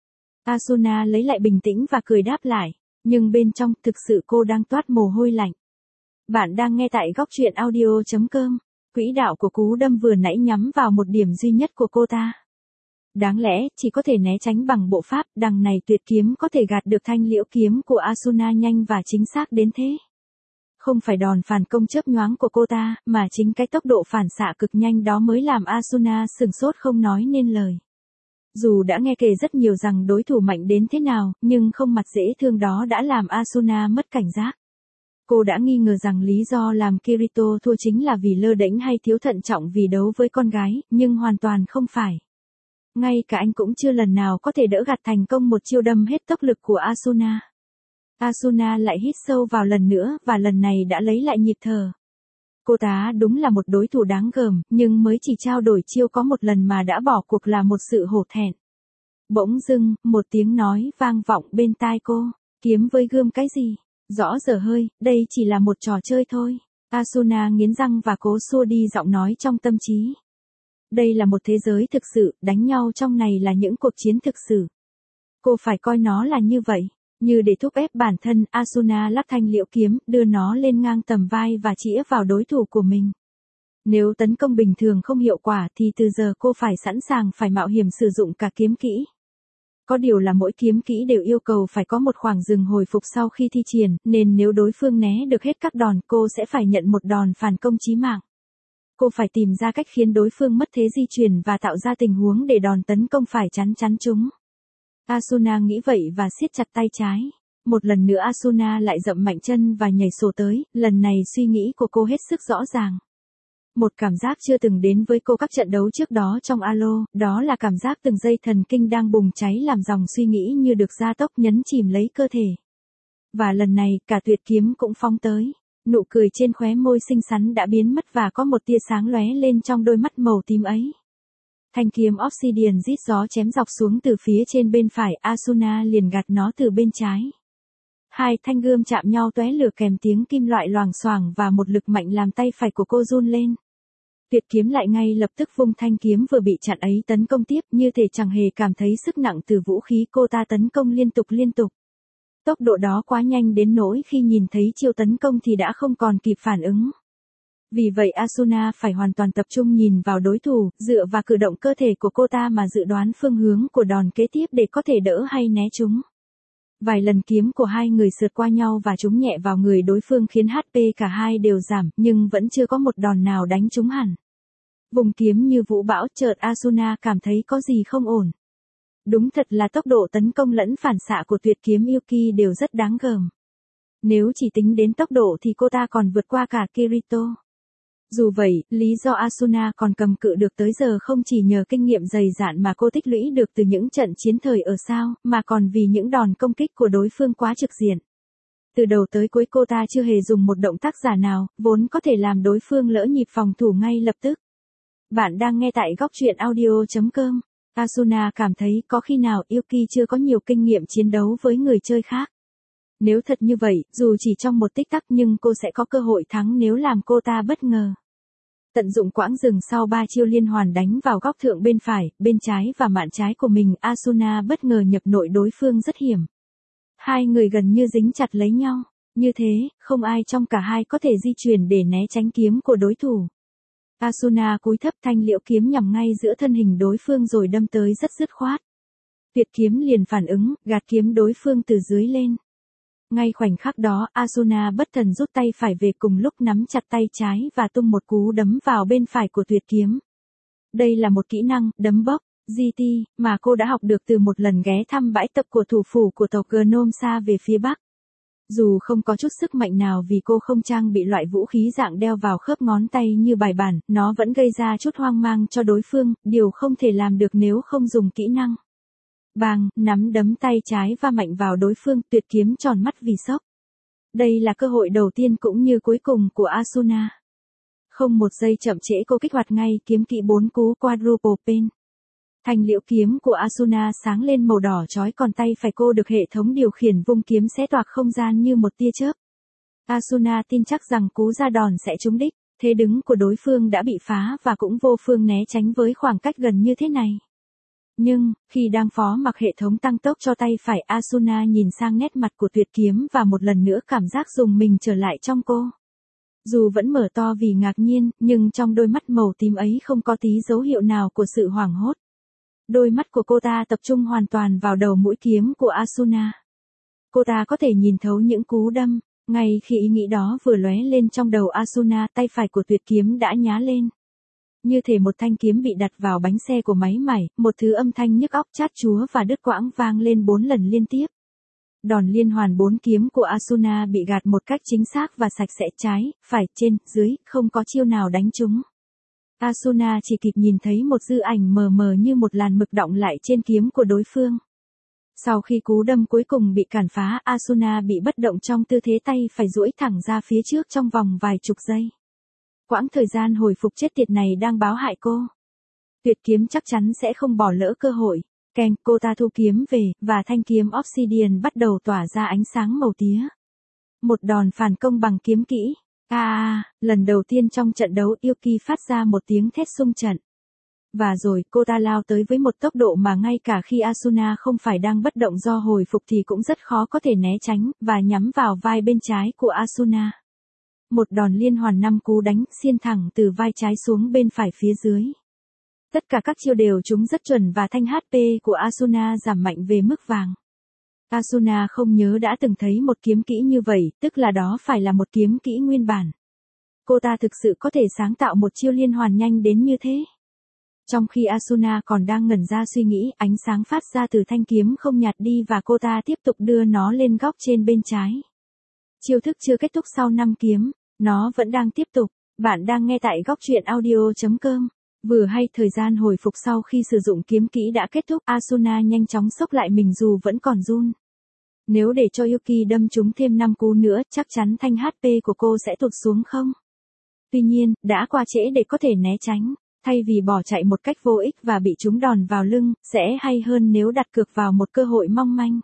Asuna lấy lại bình tĩnh và cười đáp lại, nhưng bên trong thực sự cô đang toát mồ hôi lạnh. Bạn đang nghe tại góc truyện audio chấm com. Quỹ đạo của cú đâm vừa nãy nhắm vào một điểm duy nhất của cô ta. Đáng lẽ chỉ có thể né tránh bằng bộ pháp, đằng này tuyệt kiếm có thể gạt được thanh liễu kiếm của Asuna nhanh và chính xác đến thế. Không phải đòn phản công chớp nhoáng của cô ta, mà chính cái tốc độ phản xạ cực nhanh đó mới làm Asuna sửng sốt không nói nên lời. Dù đã nghe kể rất nhiều rằng đối thủ mạnh đến thế nào, nhưng không mặt dễ thương đó đã làm Asuna mất cảnh giác. Cô đã nghi ngờ rằng lý do làm Kirito thua chính là vì lơ đễnh hay thiếu thận trọng vì đấu với con gái, nhưng hoàn toàn không phải. Ngay cả anh cũng chưa lần nào có thể đỡ gạt thành công một chiêu đâm hết tốc lực của Asuna. Asuna lại hít sâu vào lần nữa và lần này đã lấy lại nhịp thở. Cô ta đúng là một đối thủ đáng gờm, nhưng mới chỉ trao đổi chiêu có một lần mà đã bỏ cuộc là một sự hổ thẹn. Bỗng dưng, một tiếng nói vang vọng bên tai cô, kiếm với gươm cái gì? Rõ dở hơi, đây chỉ là một trò chơi thôi. Asuna nghiến răng và cố xua đi giọng nói trong tâm trí. Đây là một thế giới thực sự, đánh nhau trong này là những cuộc chiến thực sự. Cô phải coi nó là như vậy. Như để thúc ép bản thân, Asuna lắc thanh liễu kiếm, đưa nó lên ngang tầm vai và chĩa vào đối thủ của mình. Nếu tấn công bình thường không hiệu quả thì từ giờ cô phải sẵn sàng phải mạo hiểm sử dụng cả kiếm kỹ. Có điều là mỗi kiếm kỹ đều yêu cầu phải có một khoảng dừng hồi phục sau khi thi triển, nên nếu đối phương né được hết các đòn cô sẽ phải nhận một đòn phản công chí mạng. Cô phải tìm ra cách khiến đối phương mất thế di chuyển và tạo ra tình huống để đòn tấn công phải chắn chắn chúng. Asuna nghĩ vậy và siết chặt tay trái. Một lần nữa Asuna lại dậm mạnh chân và nhảy sổ tới, lần này suy nghĩ của cô hết sức rõ ràng. Một cảm giác chưa từng đến với cô các trận đấu trước đó trong Alo, đó là cảm giác từng dây thần kinh đang bùng cháy làm dòng suy nghĩ như được gia tốc nhấn chìm lấy cơ thể. Và lần này, cả tuyệt kiếm cũng phóng tới. Nụ cười trên khóe môi xinh xắn đã biến mất và có một tia sáng lóe lên trong đôi mắt màu tím ấy. Thanh kiếm Obsidian rít gió chém dọc xuống từ phía trên bên phải, Asuna liền gạt nó từ bên trái. Hai thanh gươm chạm nhau tóe lửa kèm tiếng kim loại loảng xoảng và một lực mạnh làm tay phải của cô run lên. Tuyệt kiếm lại ngay lập tức vung thanh kiếm vừa bị chặn ấy tấn công tiếp, như thể chẳng hề cảm thấy sức nặng từ vũ khí cô ta tấn công liên tục liên tục. Tốc độ đó quá nhanh đến nỗi khi nhìn thấy chiêu tấn công thì đã không còn kịp phản ứng. Vì vậy Asuna phải hoàn toàn tập trung nhìn vào đối thủ, dựa vào cử động cơ thể của cô ta mà dự đoán phương hướng của đòn kế tiếp để có thể đỡ hay né chúng. Vài lần kiếm của hai người sượt qua nhau và trúng nhẹ vào người đối phương khiến hát pê cả hai đều giảm, nhưng vẫn chưa có một đòn nào đánh trúng hẳn. Vùng kiếm như vũ bão, chợt Asuna cảm thấy có gì không ổn. Đúng thật là tốc độ tấn công lẫn phản xạ của tuyệt kiếm Yuki đều rất đáng gờm. Nếu chỉ tính đến tốc độ thì cô ta còn vượt qua cả Kirito. Dù vậy, lý do Asuna còn cầm cự được tới giờ không chỉ nhờ kinh nghiệm dày dạn mà cô tích lũy được từ những trận chiến thời ở sao, mà còn vì những đòn công kích của đối phương quá trực diện. Từ đầu tới cuối cô ta chưa hề dùng một động tác giả nào, vốn có thể làm đối phương lỡ nhịp phòng thủ ngay lập tức. Bạn đang nghe tại góc truyện audio chấm com. Asuna cảm thấy có khi nào Yuki chưa có nhiều kinh nghiệm chiến đấu với người chơi khác. Nếu thật như vậy, dù chỉ trong một tích tắc nhưng cô sẽ có cơ hội thắng nếu làm cô ta bất ngờ. Tận dụng quãng dừng sau ba chiêu liên hoàn đánh vào góc thượng bên phải, bên trái và mạn trái của mình, Asuna bất ngờ nhập nội đối phương rất hiểm. Hai người gần như dính chặt lấy nhau. Như thế, không ai trong cả hai có thể di chuyển để né tránh kiếm của đối thủ. Asuna cúi thấp thanh liễu kiếm nhằm ngay giữa thân hình đối phương rồi đâm tới rất dứt khoát. Tuyệt kiếm liền phản ứng, gạt kiếm đối phương từ dưới lên. Ngay khoảnh khắc đó, Asuna bất thần rút tay phải về cùng lúc nắm chặt tay trái và tung một cú đấm vào bên phải của tuyệt kiếm. Đây là một kỹ năng, đấm bốc, giê tê, mà cô đã học được từ một lần ghé thăm bãi tập của thủ phủ của tộc Gnome xa về phía bắc. Dù không có chút sức mạnh nào vì cô không trang bị loại vũ khí dạng đeo vào khớp ngón tay như bài bản, nó vẫn gây ra chút hoang mang cho đối phương, điều không thể làm được nếu không dùng kỹ năng. Bang, nắm đấm tay trái va mạnh vào đối phương, tuyệt kiếm tròn mắt vì sốc. Đây là cơ hội đầu tiên cũng như cuối cùng của Asuna. Không một giây chậm trễ cô kích hoạt ngay kiếm kỹ bốn cú quadruple pen. Thanh liễu kiếm của Asuna sáng lên màu đỏ chói, còn tay phải cô được hệ thống điều khiển vung kiếm xé toạc không gian như một tia chớp. Asuna tin chắc rằng cú ra đòn sẽ trúng đích, thế đứng của đối phương đã bị phá và cũng vô phương né tránh với khoảng cách gần như thế này. Nhưng, khi đang phó mặc hệ thống tăng tốc cho tay phải, Asuna nhìn sang nét mặt của tuyệt kiếm và một lần nữa cảm giác rùng mình trở lại trong cô. Dù vẫn mở to vì ngạc nhiên, nhưng trong đôi mắt màu tím ấy không có tí dấu hiệu nào của sự hoảng hốt. Đôi mắt của cô ta tập trung hoàn toàn vào đầu mũi kiếm của Asuna. Cô ta có thể nhìn thấu những cú đâm, ngay khi ý nghĩ đó vừa lóe lên trong đầu Asuna, tay phải của tuyệt kiếm đã nhá lên. Như thể một thanh kiếm bị đặt vào bánh xe của máy mải, một thứ âm thanh nhức óc chát chúa và đứt quãng vang lên bốn lần liên tiếp. Đòn liên hoàn bốn kiếm của Asuna bị gạt một cách chính xác và sạch sẽ, trái, phải, trên, dưới, không có chiêu nào đánh trúng. Asuna chỉ kịp nhìn thấy một dư ảnh mờ mờ như một làn mực đọng lại trên kiếm của đối phương. Sau khi cú đâm cuối cùng bị cản phá, Asuna bị bất động trong tư thế tay phải duỗi thẳng ra phía trước trong vòng vài chục giây. Quãng thời gian hồi phục chết tiệt này đang báo hại cô. Tuyệt kiếm chắc chắn sẽ không bỏ lỡ cơ hội. Keng, cô ta thu kiếm về, và thanh kiếm Obsidian bắt đầu tỏa ra ánh sáng màu tía. Một đòn phản công bằng kiếm kỹ. À, à, lần đầu tiên trong trận đấu, Yuki phát ra một tiếng thét xung trận. Và rồi, cô ta lao tới với một tốc độ mà ngay cả khi Asuna không phải đang bất động do hồi phục thì cũng rất khó có thể né tránh, và nhắm vào vai bên trái của Asuna. Một đòn liên hoàn năm cú đánh, xiên thẳng từ vai trái xuống bên phải phía dưới. Tất cả các chiêu đều trúng rất chuẩn và thanh hát pê của Asuna giảm mạnh về mức vàng. Asuna không nhớ đã từng thấy một kiếm kỹ như vậy, tức là đó phải là một kiếm kỹ nguyên bản. Cô ta thực sự có thể sáng tạo một chiêu liên hoàn nhanh đến như thế. Trong khi Asuna còn đang ngẩn ra suy nghĩ, ánh sáng phát ra từ thanh kiếm không nhạt đi và cô ta tiếp tục đưa nó lên góc trên bên trái. Chiêu thức chưa kết thúc sau năm kiếm, nó vẫn đang tiếp tục. Bạn đang nghe tại góc truyện audio chấm com. Vừa hay thời gian hồi phục sau khi sử dụng kiếm kỹ đã kết thúc, Asuna nhanh chóng xốc lại mình dù vẫn còn run. Nếu để cho Yuki đâm trúng thêm năm cú nữa, chắc chắn thanh hát pê của cô sẽ tụt xuống không? Tuy nhiên, đã qua trễ để có thể né tránh. Thay vì bỏ chạy một cách vô ích và bị trúng đòn vào lưng, sẽ hay hơn nếu đặt cược vào một cơ hội mong manh.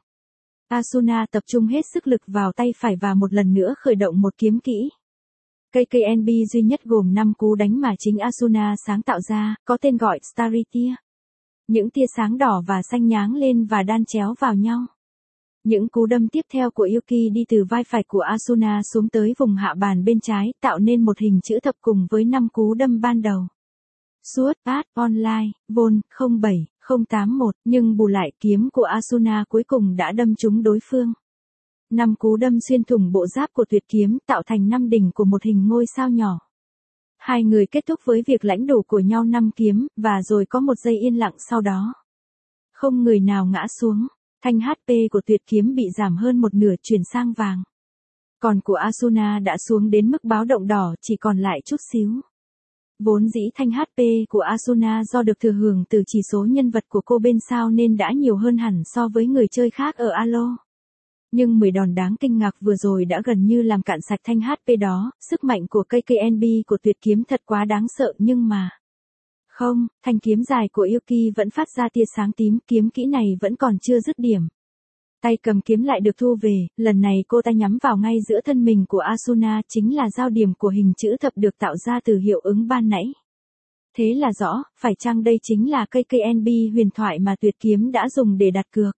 Asuna tập trung hết sức lực vào tay phải và một lần nữa khởi động một kiếm kỹ. ca ca en bê duy nhất gồm năm cú đánh mà chính Asuna sáng tạo ra, có tên gọi Starry Tia. Những tia sáng đỏ và xanh nháng lên và đan chéo vào nhau. Những cú đâm tiếp theo của Yuki đi từ vai phải của Asuna xuống tới vùng hạ bàn bên trái, tạo nên một hình chữ thập cùng với năm cú đâm ban đầu. Suốt, Át, Online, Vol, không bảy, không tám mốt, nhưng bù lại kiếm của Asuna cuối cùng đã đâm trúng đối phương. Năm cú đâm xuyên thủng bộ giáp của tuyệt kiếm tạo thành năm đỉnh của một hình ngôi sao nhỏ. Hai người kết thúc với việc lãnh đủ của nhau năm kiếm, và rồi có một giây yên lặng sau đó. Không người nào ngã xuống, thanh hát pê của tuyệt kiếm bị giảm hơn một nửa chuyển sang vàng. Còn của Asuna đã xuống đến mức báo động đỏ, chỉ còn lại chút xíu. Vốn dĩ thanh hát pê của Asuna do được thừa hưởng từ chỉ số nhân vật của cô bên sau nên đã nhiều hơn hẳn so với người chơi khác ở Alo. Nhưng mười đòn đáng kinh ngạc vừa rồi đã gần như làm cạn sạch thanh hát pê đó, sức mạnh của ca ca en bê của tuyệt kiếm thật quá đáng sợ nhưng mà... Không, thanh kiếm dài của Yuki vẫn phát ra tia sáng tím, kiếm kỹ này vẫn còn chưa dứt điểm. Tay cầm kiếm lại được thu về, lần này cô ta nhắm vào ngay giữa thân mình của Asuna, chính là giao điểm của hình chữ thập được tạo ra từ hiệu ứng ban nãy. Thế là rõ, phải chăng đây chính là ca ca en bê huyền thoại mà tuyệt kiếm đã dùng để đặt cược?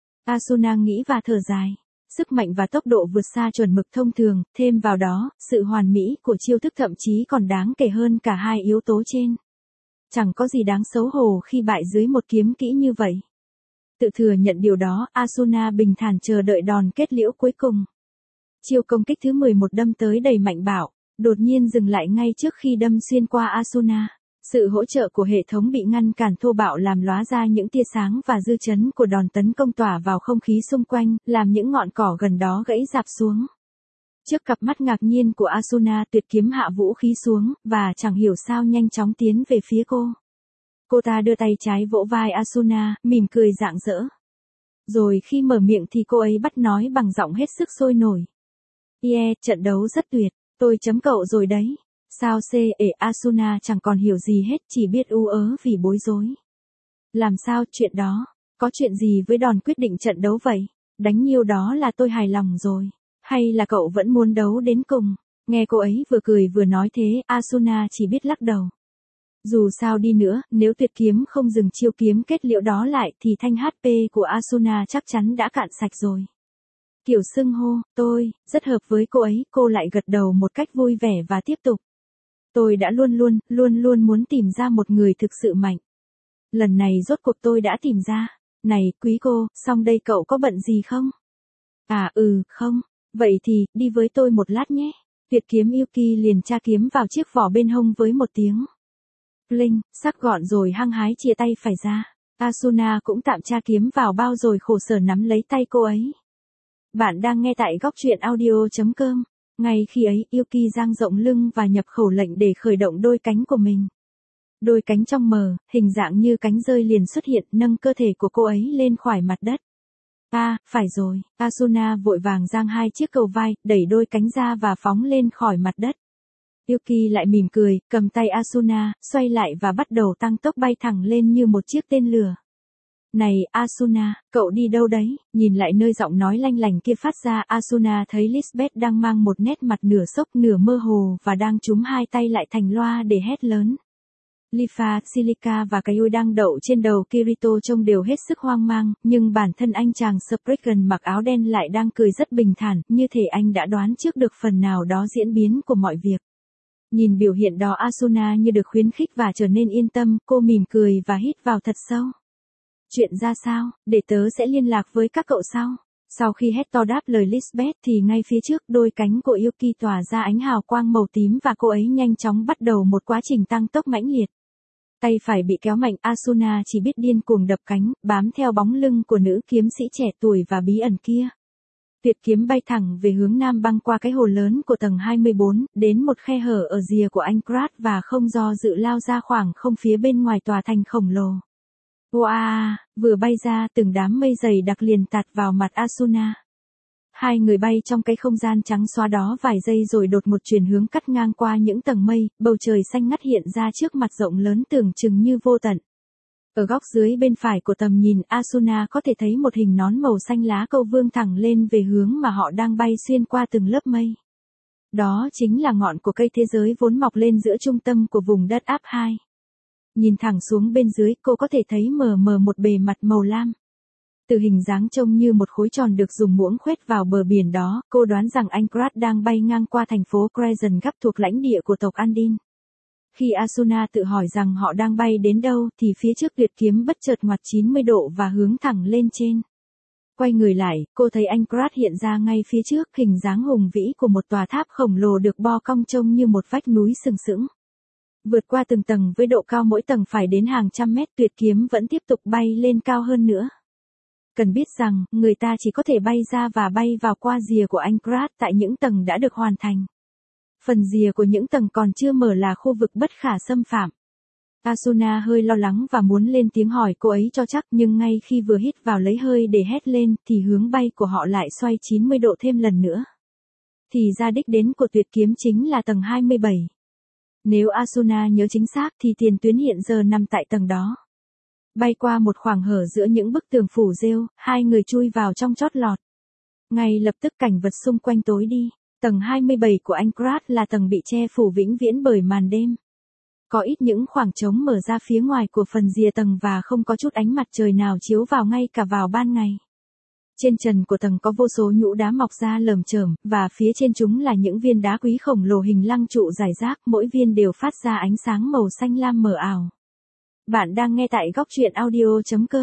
Asuna nghĩ và thở dài. Sức mạnh và tốc độ vượt xa chuẩn mực thông thường, thêm vào đó, sự hoàn mỹ của chiêu thức thậm chí còn đáng kể hơn cả hai yếu tố trên. Chẳng có gì đáng xấu hổ khi bại dưới một kiếm kỹ như vậy. Tự thừa nhận điều đó, Asuna bình thản chờ đợi đòn kết liễu cuối cùng. Chiêu công kích thứ mười một đâm tới đầy mạnh bạo, đột nhiên dừng lại ngay trước khi đâm xuyên qua Asuna. Sự hỗ trợ của hệ thống bị ngăn cản thô bạo làm lóa ra những tia sáng và dư chấn của đòn tấn công tỏa vào không khí xung quanh, làm những ngọn cỏ gần đó gãy rạp xuống. Trước cặp mắt ngạc nhiên của Asuna, tuyệt kiếm hạ vũ khí xuống, và chẳng hiểu sao nhanh chóng tiến về phía cô. Cô ta đưa tay trái vỗ vai Asuna, mỉm cười rạng rỡ. Rồi khi mở miệng thì cô ấy bắt nói bằng giọng hết sức sôi nổi. Yeah, trận đấu rất tuyệt, tôi chấm cậu rồi đấy. Sao C ể Asuna chẳng còn hiểu gì hết, chỉ biết u ớ vì bối rối. Làm sao chuyện đó, có chuyện gì với đòn quyết định trận đấu vậy? Đánh nhiêu đó là tôi hài lòng rồi. Hay là cậu vẫn muốn đấu đến cùng? Nghe cô ấy vừa cười vừa nói thế, Asuna chỉ biết lắc đầu. Dù sao đi nữa, nếu tuyệt kiếm không dừng chiêu kiếm kết liễu đó lại thì thanh hát pê của Asuna chắc chắn đã cạn sạch rồi. Kiểu xưng hô, tôi, rất hợp với cô ấy, cô lại gật đầu một cách vui vẻ và tiếp tục. Tôi đã luôn luôn, luôn luôn muốn tìm ra một người thực sự mạnh. Lần này rốt cuộc tôi đã tìm ra. Này, quý cô, xong đây cậu có bận gì không? À ừ, không. Vậy thì, đi với tôi một lát nhé. Tuyệt kiếm Yuki liền tra kiếm vào chiếc vỏ bên hông với một tiếng. Linh, sắc gọn rồi hăng hái chia tay phải ra. Asuna cũng tạm tra kiếm vào bao rồi khổ sở nắm lấy tay cô ấy. Bạn đang nghe tại góc truyện audio chấm com. Ngay khi ấy, Yuki dang rộng lưng và nhập khẩu lệnh để khởi động đôi cánh của mình. Đôi cánh trong mờ, hình dạng như cánh rơi liền xuất hiện, nâng cơ thể của cô ấy lên khỏi mặt đất. À, phải rồi, Asuna vội vàng giang hai chiếc cầu vai, đẩy đôi cánh ra và phóng lên khỏi mặt đất. Yuki lại mỉm cười, cầm tay Asuna, xoay lại và bắt đầu tăng tốc bay thẳng lên như một chiếc tên lửa. Này, Asuna, cậu đi đâu đấy? Nhìn lại nơi giọng nói lanh lành kia phát ra, Asuna thấy Lisbeth đang mang một nét mặt nửa sốc nửa mơ hồ và đang chúm hai tay lại thành loa để hét lớn. Lifa, Silica và Kayui đang đậu trên đầu Kirito trông đều hết sức hoang mang, nhưng bản thân anh chàng Spriggan mặc áo đen lại đang cười rất bình thản, như thể anh đã đoán trước được phần nào đó diễn biến của mọi việc. Nhìn biểu hiện đó, Asuna như được khuyến khích và trở nên yên tâm, cô mỉm cười và hít vào thật sâu. Chuyện ra sao, để tớ sẽ liên lạc với các cậu sau. Sau khi hét to đáp lời Lisbeth thì ngay phía trước đôi cánh của Yuki tỏa ra ánh hào quang màu tím và cô ấy nhanh chóng bắt đầu một quá trình tăng tốc mãnh liệt. Tay phải bị kéo mạnh, Asuna chỉ biết điên cuồng đập cánh, bám theo bóng lưng của nữ kiếm sĩ trẻ tuổi và bí ẩn kia. Tuyệt kiếm bay thẳng về hướng nam băng qua cái hồ lớn của tầng hai mươi bốn, đến một khe hở ở rìa của Aincrad và không do dự lao ra khoảng không phía bên ngoài tòa thành khổng lồ. Wow, vừa bay ra từng đám mây dày đặc liền tạt vào mặt Asuna. Hai người bay trong cái không gian trắng xóa đó vài giây rồi đột ngột chuyển hướng cắt ngang qua những tầng mây, bầu trời xanh ngắt hiện ra trước mặt rộng lớn tưởng chừng như vô tận. Ở góc dưới bên phải của tầm nhìn, Asuna có thể thấy một hình nón màu xanh lá câu vươn thẳng lên về hướng mà họ đang bay xuyên qua từng lớp mây. Đó chính là ngọn của cây thế giới vốn mọc lên giữa trung tâm của vùng đất áp hai. Nhìn thẳng xuống bên dưới, cô có thể thấy mờ mờ một bề mặt màu lam. Từ hình dáng trông như một khối tròn được dùng muỗng khoét vào bờ biển đó, cô đoán rằng Aincrad đang bay ngang qua thành phố Crescent Gap thuộc lãnh địa của tộc Andin. Khi Asuna tự hỏi rằng họ đang bay đến đâu thì phía trước tuyệt kiếm bất chợt ngoặt chín mươi độ và hướng thẳng lên trên. Quay người lại, cô thấy Aincrad hiện ra ngay phía trước, hình dáng hùng vĩ của một tòa tháp khổng lồ được bo cong trông như một vách núi sừng sững. Vượt qua từng tầng với độ cao mỗi tầng phải đến hàng trăm mét, tuyệt kiếm vẫn tiếp tục bay lên cao hơn nữa. Cần biết rằng, người ta chỉ có thể bay ra và bay vào qua rìa của Aincrad tại những tầng đã được hoàn thành. Phần rìa của những tầng còn chưa mở là khu vực bất khả xâm phạm. Asuna hơi lo lắng và muốn lên tiếng hỏi cô ấy cho chắc, nhưng ngay khi vừa hít vào lấy hơi để hét lên thì hướng bay của họ lại xoay chín mươi độ thêm lần nữa. Thì ra đích đến của tuyệt kiếm chính là tầng hai mươi bảy. Nếu Asuna nhớ chính xác thì tiền tuyến hiện giờ nằm tại tầng đó. Bay qua một khoảng hở giữa những bức tường phủ rêu, hai người chui vào trong chót lọt. Ngay lập tức cảnh vật xung quanh tối đi. Tầng hai mươi bảy của Aincrad là tầng bị che phủ vĩnh viễn bởi màn đêm. Có ít những khoảng trống mở ra phía ngoài của phần rìa tầng và không có chút ánh mặt trời nào chiếu vào ngay cả vào ban ngày. Trên trần của tầng có vô số nhũ đá mọc ra lởm chởm, và phía trên chúng là những viên đá quý khổng lồ hình lăng trụ rải rác, mỗi viên đều phát ra ánh sáng màu xanh lam mờ ảo. Bạn đang nghe tại góc truyện audio chấm com.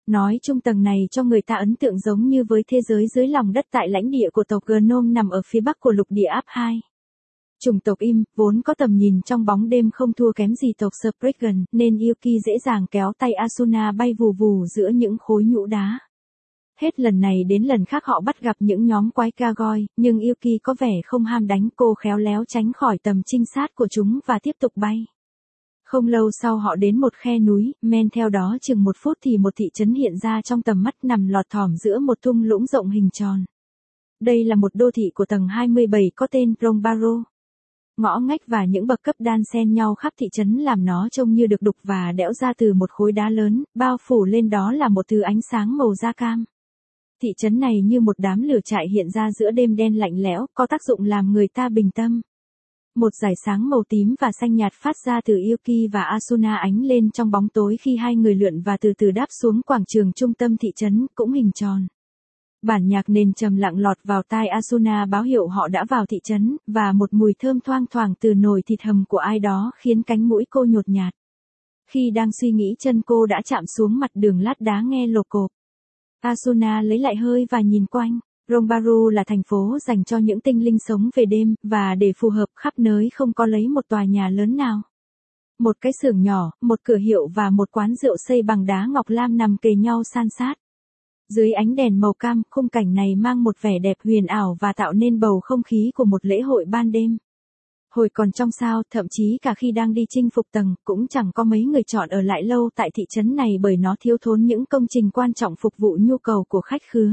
Nói chung tầng này cho người ta ấn tượng giống như với thế giới dưới lòng đất tại lãnh địa của tộc Gnome nằm ở phía bắc của lục địa áp hai. Chủng tộc Im, vốn có tầm nhìn trong bóng đêm không thua kém gì tộc Spriggan, nên Yuki dễ dàng kéo tay Asuna bay vù vù giữa những khối nhũ đá. Hết lần này đến lần khác họ bắt gặp những nhóm quái Kagoi, nhưng Yuki có vẻ không ham đánh, cô khéo léo tránh khỏi tầm trinh sát của chúng và tiếp tục bay. Không lâu sau họ đến một khe núi, men theo đó chừng một phút thì một thị trấn hiện ra trong tầm mắt nằm lọt thỏm giữa một thung lũng rộng hình tròn. Đây là một đô thị của tầng hai mươi bảy có tên Rongbaro. Ngõ ngách và những bậc cấp đan xen nhau khắp thị trấn làm nó trông như được đục và đẽo ra từ một khối đá lớn, bao phủ lên đó là một thứ ánh sáng màu da cam. Thị trấn này như một đám lửa trại hiện ra giữa đêm đen lạnh lẽo, có tác dụng làm người ta bình tâm. Một dải sáng màu tím và xanh nhạt phát ra từ Yuki và Asuna ánh lên trong bóng tối khi hai người lượn và từ từ đáp xuống quảng trường trung tâm thị trấn, cũng hình tròn. Bản nhạc nền trầm lặng lọt vào tai Asuna báo hiệu họ đã vào thị trấn, và một mùi thơm thoang thoảng từ nồi thịt hầm của ai đó khiến cánh mũi cô nhột nhạt. Khi đang suy nghĩ chân cô đã chạm xuống mặt đường lát đá nghe lộp cộp. Asuna lấy lại hơi và nhìn quanh. Rongbaro là thành phố dành cho những tinh linh sống về đêm, và để phù hợp khắp nơi không có lấy một tòa nhà lớn nào. Một cái xưởng nhỏ, một cửa hiệu và một quán rượu xây bằng đá ngọc lam nằm kề nhau san sát. Dưới ánh đèn màu cam, khung cảnh này mang một vẻ đẹp huyền ảo và tạo nên bầu không khí của một lễ hội ban đêm. Hồi còn trong sao, thậm chí cả khi đang đi chinh phục tầng, cũng chẳng có mấy người chọn ở lại lâu tại thị trấn này bởi nó thiếu thốn những công trình quan trọng phục vụ nhu cầu của khách khứa.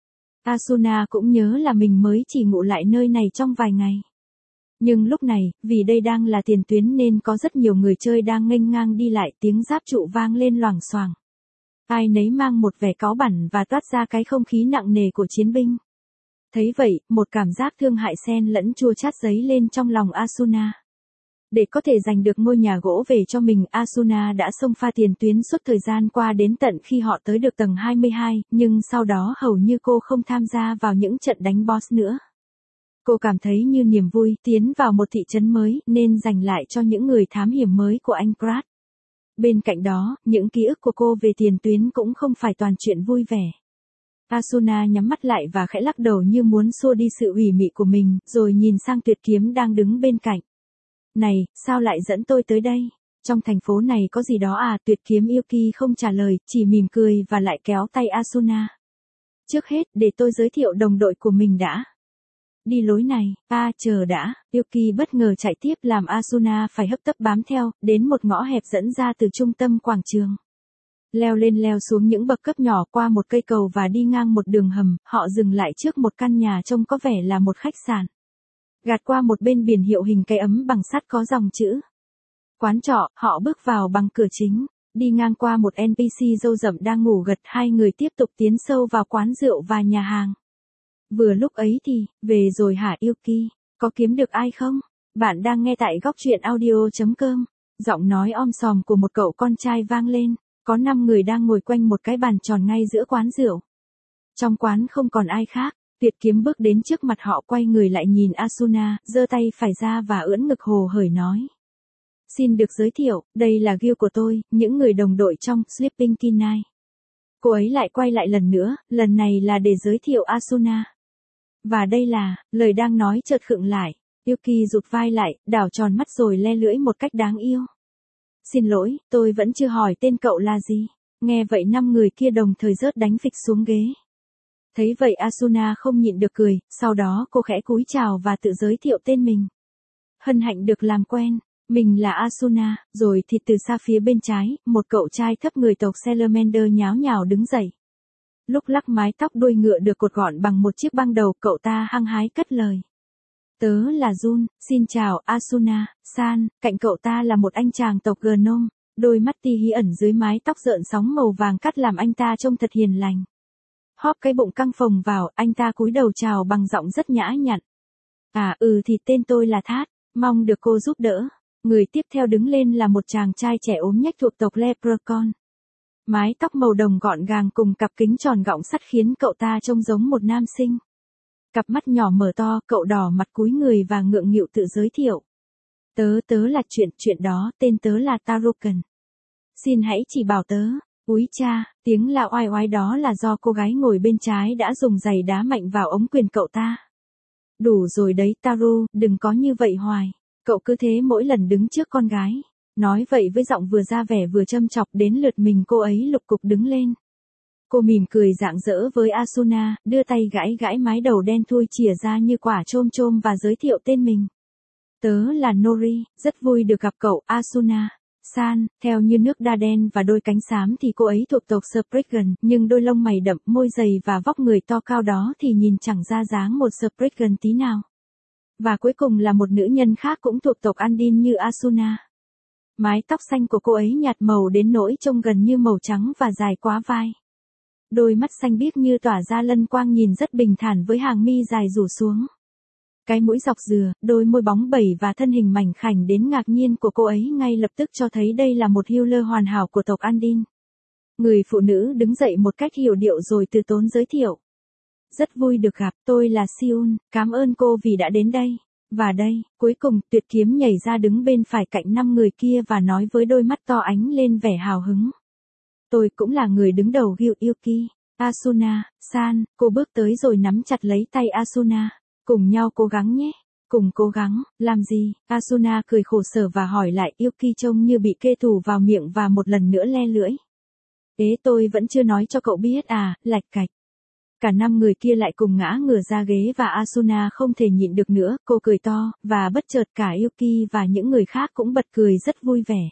Asuna cũng nhớ là mình mới chỉ ngủ lại nơi này trong vài ngày. Nhưng lúc này, vì đây đang là tiền tuyến nên có rất nhiều người chơi đang nghênh ngang đi lại, tiếng giáp trụ vang lên loảng xoảng. Ai nấy mang một vẻ cáu bẳn và toát ra cái không khí nặng nề của chiến binh. Thấy vậy, một cảm giác thương hại xen lẫn chua chát dấy lên trong lòng Asuna. Để có thể giành được ngôi nhà gỗ về cho mình, Asuna đã xông pha tiền tuyến suốt thời gian qua đến tận khi họ tới được tầng hai mươi hai, nhưng sau đó hầu như cô không tham gia vào những trận đánh boss nữa. Cô cảm thấy như niềm vui tiến vào một thị trấn mới nên dành lại cho những người thám hiểm mới của anh Pratt. Bên cạnh đó, những ký ức của cô về tiền tuyến cũng không phải toàn chuyện vui vẻ. Asuna nhắm mắt lại và khẽ lắc đầu như muốn xua đi sự ủy mị của mình, rồi nhìn sang Tuyệt Kiếm đang đứng bên cạnh. Này, sao lại dẫn tôi tới đây? Trong thành phố này có gì đó à? Tuyệt Kiếm Yuki không trả lời, chỉ mỉm cười và lại kéo tay Asuna. Trước hết, để tôi giới thiệu đồng đội của mình đã. Đi lối này, à chờ đã, Yuki bất ngờ chạy tiếp làm Asuna phải hấp tấp bám theo, đến một ngõ hẹp dẫn ra từ trung tâm quảng trường. Leo lên leo xuống những bậc cấp nhỏ qua một cây cầu và đi ngang một đường hầm, họ dừng lại trước một căn nhà trông có vẻ là một khách sạn. Gạt qua một bên biển hiệu hình cái ấm bằng sắt có dòng chữ quán trọ, họ bước vào bằng cửa chính, đi ngang qua một en pê xê râu rậm đang ngủ gật, hai người tiếp tục tiến sâu vào quán rượu và nhà hàng. Vừa lúc ấy thì, về rồi hả Yuki, có kiếm được ai không? Bạn đang nghe tại góc truyện audio chấm com. Giọng nói om sòm của một cậu con trai vang lên, có năm người đang ngồi quanh một cái bàn tròn ngay giữa quán rượu. Trong quán không còn ai khác. Tuyệt Kiếm bước đến trước mặt họ, quay người lại nhìn Asuna, giơ tay phải ra và ưỡn ngực hồ hởi nói. Xin được giới thiệu, đây là guild của tôi, những người đồng đội trong Sleeping Kinai. Cô ấy lại quay lại lần nữa, lần này là để giới thiệu Asuna. Và đây là, lời đang nói chợt khựng lại. Yuki rụt vai lại, đảo tròn mắt rồi le lưỡi một cách đáng yêu. Xin lỗi, tôi vẫn chưa hỏi tên cậu là gì. Nghe vậy năm người kia đồng thời rớt đánh phịch xuống ghế. Thấy vậy Asuna không nhịn được cười, sau đó cô khẽ cúi chào và tự giới thiệu tên mình. Hân hạnh được làm quen, mình là Asuna, rồi thì từ xa phía bên trái, một cậu trai thấp người tộc Salamander nháo nhào đứng dậy. Lúc lắc mái tóc đuôi ngựa được cột gọn bằng một chiếc băng đầu, cậu ta hăng hái cất lời. Tớ là Jun, xin chào Asuna, san, cạnh cậu ta là một anh chàng tộc Gnome, đôi mắt ti hí ẩn dưới mái tóc rợn sóng màu vàng cắt làm anh ta trông thật hiền lành. Hóp cái bụng căng phồng vào, anh ta cúi đầu chào bằng giọng rất nhã nhặn. À ừ thì tên tôi là Thát, mong được cô giúp đỡ. Người tiếp theo đứng lên là một chàng trai trẻ ốm nhách thuộc tộc Leprechaun. Mái tóc màu đồng gọn gàng cùng cặp kính tròn gọng sắt khiến cậu ta trông giống một nam sinh. Cặp mắt nhỏ mở to, cậu đỏ mặt cúi người và ngượng nghịu tự giới thiệu. Tớ tớ là chuyện, chuyện đó, tên tớ là Taroken. Xin hãy chỉ bảo tớ. Úi cha, tiếng la oai oái đó là do cô gái ngồi bên trái đã dùng giày đá mạnh vào ống quyền cậu ta. Đủ rồi đấy Taru, đừng có như vậy hoài. Cậu cứ thế mỗi lần đứng trước con gái. Nói vậy với giọng vừa ra vẻ vừa châm chọc, đến lượt mình cô ấy lục cục đứng lên. Cô mỉm cười rạng rỡ với Asuna, đưa tay gãi gãi mái đầu đen thui chìa ra như quả chôm chôm và giới thiệu tên mình. Tớ là Nori, rất vui được gặp cậu Asuna. San, theo như nước da đen và đôi cánh xám thì cô ấy thuộc tộc Spriggan, nhưng đôi lông mày đậm, môi dày và vóc người to cao đó thì nhìn chẳng ra dáng một Spriggan tí nào. Và cuối cùng là một nữ nhân khác cũng thuộc tộc Andin như Asuna. Mái tóc xanh của cô ấy nhạt màu đến nỗi trông gần như màu trắng và dài quá vai. Đôi mắt xanh biếc như tỏa ra lân quang nhìn rất bình thản với hàng mi dài rủ xuống. Cái mũi dọc dừa, đôi môi bóng bẩy và thân hình mảnh khảnh đến ngạc nhiên của cô ấy ngay lập tức cho thấy đây là một healer hoàn hảo của tộc Andin. Người phụ nữ đứng dậy một cách hiểu điệu rồi từ tốn giới thiệu. Rất vui được gặp, tôi là Siun, cảm ơn cô vì đã đến đây. Và đây, cuối cùng, Tuyệt Kiếm nhảy ra đứng bên phải cạnh năm người kia và nói với đôi mắt to ánh lên vẻ hào hứng. Tôi cũng là người đứng đầu Guild Yuki. Asuna, San, cô bước tới rồi nắm chặt lấy tay Asuna. Cùng nhau cố gắng nhé. Cùng cố gắng, làm gì? Asuna cười khổ sở và hỏi lại, Yuki trông như bị kê thù vào miệng và một lần nữa le lưỡi. Ế tôi vẫn chưa nói cho cậu biết à, lạch cạch. Cả năm người kia lại cùng ngã ngửa ra ghế và Asuna không thể nhịn được nữa, cô cười to, và bất chợt cả Yuki và những người khác cũng bật cười rất vui vẻ.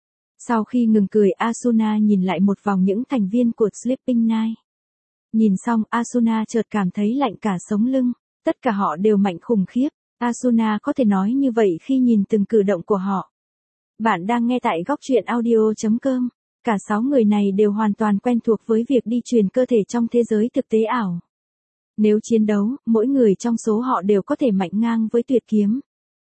Sau khi ngừng cười, Asuna nhìn lại một vòng những thành viên của Sleeping Night. Nhìn xong, Asuna chợt cảm thấy lạnh cả sống lưng. Tất cả họ đều mạnh khủng khiếp. Asuna có thể nói như vậy khi nhìn từng cử động của họ. Bạn đang nghe tại góc truyện audio chấm com. Cả sáu người này đều hoàn toàn quen thuộc với việc đi truyền cơ thể trong thế giới thực tế ảo. Nếu chiến đấu, mỗi người trong số họ đều có thể mạnh ngang với Tuyệt Kiếm.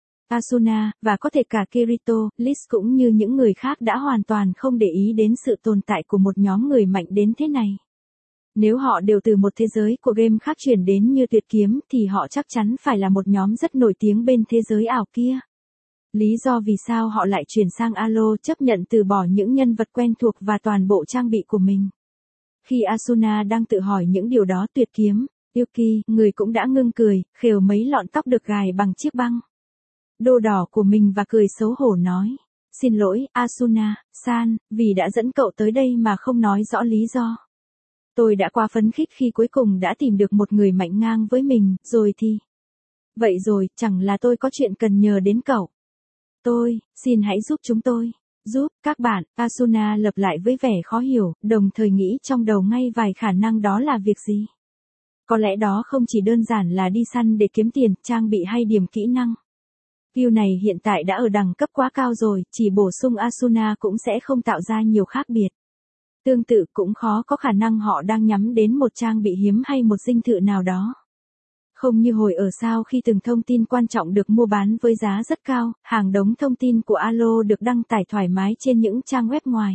Asuna, và có thể cả Kirito, Liz cũng như những người khác đã hoàn toàn không để ý đến sự tồn tại của một nhóm người mạnh đến thế này. Nếu họ đều từ một thế giới của game khác chuyển đến như Tuyệt Kiếm thì họ chắc chắn phải là một nhóm rất nổi tiếng bên thế giới ảo kia. Lý do vì sao họ lại chuyển sang Alo chấp nhận từ bỏ những nhân vật quen thuộc và toàn bộ trang bị của mình. Khi Asuna đang tự hỏi những điều đó, Tuyệt Kiếm, Yuki, người cũng đã ngưng cười, khều mấy lọn tóc được gài bằng chiếc băng đô đỏ của mình và cười xấu hổ nói. Xin lỗi, Asuna, San, vì đã dẫn cậu tới đây mà không nói rõ lý do. Tôi đã quá phấn khích khi cuối cùng đã tìm được một người mạnh ngang với mình, rồi thì... Vậy rồi, chẳng là tôi có chuyện cần nhờ đến cậu. Tôi, xin hãy giúp chúng tôi. Giúp, các bạn, Asuna lặp lại với vẻ khó hiểu, đồng thời nghĩ trong đầu ngay vài khả năng đó là việc gì. Có lẽ đó không chỉ đơn giản là đi săn để kiếm tiền, trang bị hay điểm kỹ năng. View này hiện tại đã ở đẳng cấp quá cao rồi, chỉ bổ sung Asuna cũng sẽ không tạo ra nhiều khác biệt. Tương tự cũng khó có khả năng họ đang nhắm đến một trang bị hiếm hay một dinh thự nào đó. Không như hồi ở sao khi từng thông tin quan trọng được mua bán với giá rất cao, hàng đống thông tin của Alo được đăng tải thoải mái trên những trang web ngoài.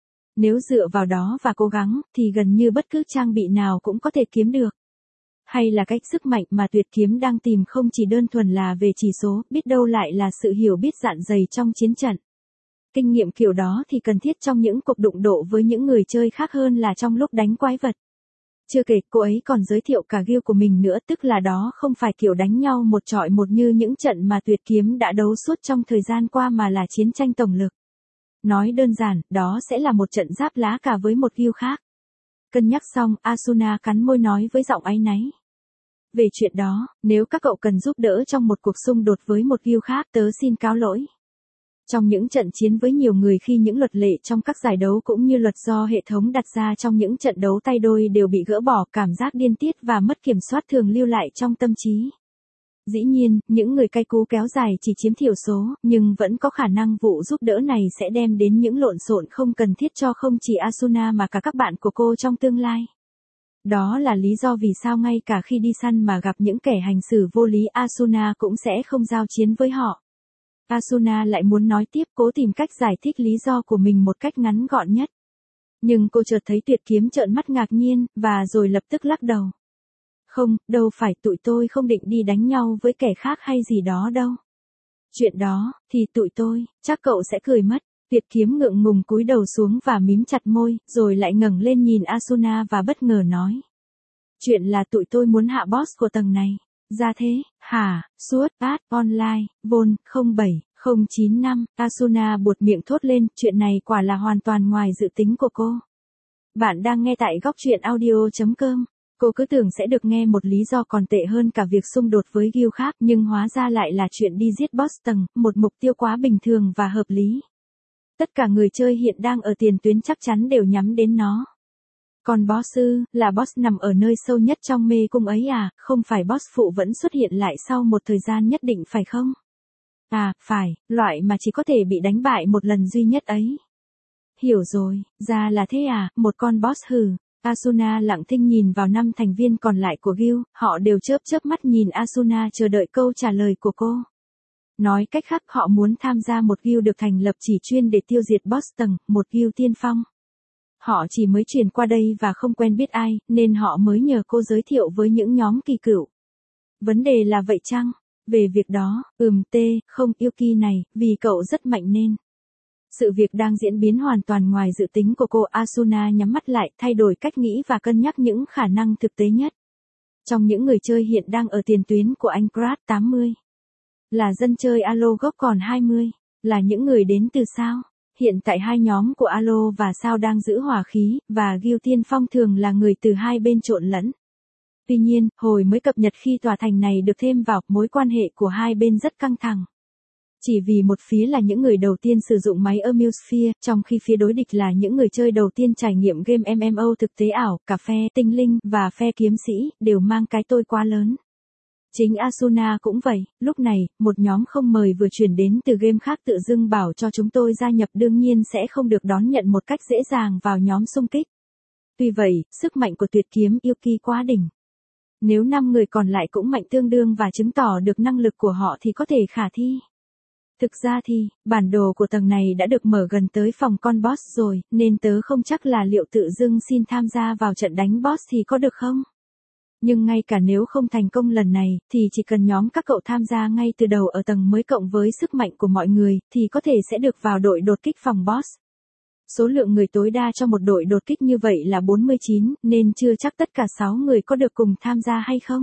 Nếu dựa vào đó và cố gắng, thì gần như bất cứ trang bị nào cũng có thể kiếm được. Hay là cách sức mạnh mà Tuyệt Kiếm đang tìm không chỉ đơn thuần là về chỉ số, biết đâu lại là sự hiểu biết dạn dày trong chiến trận. Kinh nghiệm kiểu đó thì cần thiết trong những cuộc đụng độ với những người chơi khác hơn là trong lúc đánh quái vật. Chưa kể, cô ấy còn giới thiệu cả guild của mình nữa, tức là đó không phải kiểu đánh nhau một trọi một như những trận mà Tuyệt Kiếm đã đấu suốt trong thời gian qua mà là chiến tranh tổng lực. Nói đơn giản, đó sẽ là một trận giáp lá cả với một guild khác. Cân nhắc xong, Asuna cắn môi nói với giọng áy náy. Về chuyện đó, nếu các cậu cần giúp đỡ trong một cuộc xung đột với một guild khác, tớ xin cáo lỗi. Trong những trận chiến với nhiều người khi những luật lệ trong các giải đấu cũng như luật do hệ thống đặt ra trong những trận đấu tay đôi đều bị gỡ bỏ, cảm giác điên tiết và mất kiểm soát thường lưu lại trong tâm trí. Dĩ nhiên, những người cay cú kéo dài chỉ chiếm thiểu số, nhưng vẫn có khả năng vụ giúp đỡ này sẽ đem đến những lộn xộn không cần thiết cho không chỉ Asuna mà cả các bạn của cô trong tương lai. Đó là lý do vì sao ngay cả khi đi săn mà gặp những kẻ hành xử vô lý, Asuna cũng sẽ không giao chiến với họ. Asuna lại muốn nói tiếp, cố tìm cách giải thích lý do của mình một cách ngắn gọn nhất. Nhưng cô chợt thấy Tuyệt Kiếm trợn mắt ngạc nhiên, và rồi lập tức lắc đầu. Không, đâu phải, tụi tôi không định đi đánh nhau với kẻ khác hay gì đó đâu. Chuyện đó, thì tụi tôi, chắc cậu sẽ cười mất. Tuyệt kiếm ngượng ngùng cúi đầu xuống và mím chặt môi, rồi lại ngẩng lên nhìn Asuna và bất ngờ nói. Chuyện là tụi tôi muốn hạ boss của tầng này. Ra thế, hả, suốt, ad, online, vol, không bảy, không chín năm, Asuna buột miệng thốt lên, chuyện này quả là hoàn toàn ngoài dự tính của cô. Bạn đang nghe tại góc truyện audio.com. Cô cứ tưởng sẽ được nghe một lý do còn tệ hơn cả việc xung đột với Gil khác, nhưng hóa ra lại là chuyện đi giết boss tầng, một mục tiêu quá bình thường và hợp lý. Tất cả người chơi hiện đang ở tiền tuyến chắc chắn đều nhắm đến nó. Còn boss ư, là boss nằm ở nơi sâu nhất trong mê cung ấy à, không phải boss phụ vẫn xuất hiện lại sau một thời gian nhất định phải không? À, phải, loại mà chỉ có thể bị đánh bại một lần duy nhất ấy. Hiểu rồi, ra là thế à, một con boss hừ. Asuna lặng thinh nhìn vào năm thành viên còn lại của Gil, họ đều chớp chớp mắt nhìn Asuna chờ đợi câu trả lời của cô. Nói cách khác họ muốn tham gia một guild được thành lập chỉ chuyên để tiêu diệt boss tầng, một guild tiên phong. Họ chỉ mới chuyển qua đây và không quen biết ai, nên họ mới nhờ cô giới thiệu với những nhóm kỳ cựu. Vấn đề là vậy chăng? Về việc đó, ừm tê, không Yuki này, vì cậu rất mạnh nên. Sự việc đang diễn biến hoàn toàn ngoài dự tính của cô. Asuna nhắm mắt lại, thay đổi cách nghĩ và cân nhắc những khả năng thực tế nhất. Trong những người chơi hiện đang ở tiền tuyến của anh Krat tám mươi. Là dân chơi Alo gốc còn hai mươi. Là những người đến từ sao? Hiện tại hai nhóm của Alo và Sao đang giữ hòa khí, và Gil tiên phong thường là người từ hai bên trộn lẫn. Tuy nhiên, hồi mới cập nhật khi tòa thành này được thêm vào, mối quan hệ của hai bên rất căng thẳng. Chỉ vì một phía là những người đầu tiên sử dụng máy Amusphere, trong khi phía đối địch là những người chơi đầu tiên trải nghiệm game em em ô thực tế ảo, cả phe tinh linh và phe kiếm sĩ, đều mang cái tôi quá lớn. Chính Asuna cũng vậy, lúc này, một nhóm không mời vừa chuyển đến từ game khác tự dưng bảo cho chúng tôi gia nhập đương nhiên sẽ không được đón nhận một cách dễ dàng vào nhóm xung kích. Tuy vậy, sức mạnh của tuyệt kiếm Yuki quá đỉnh. Nếu năm người còn lại cũng mạnh tương đương và chứng tỏ được năng lực của họ thì có thể khả thi. Thực ra thì, bản đồ của tầng này đã được mở gần tới phòng con boss rồi, nên tớ không chắc là liệu tự dưng xin tham gia vào trận đánh boss thì có được không? Nhưng ngay cả nếu không thành công lần này, thì chỉ cần nhóm các cậu tham gia ngay từ đầu ở tầng mới cộng với sức mạnh của mọi người, thì có thể sẽ được vào đội đột kích phòng boss. Số lượng người tối đa cho một đội đột kích như vậy là bốn mươi chín, nên chưa chắc tất cả sáu người có được cùng tham gia hay không?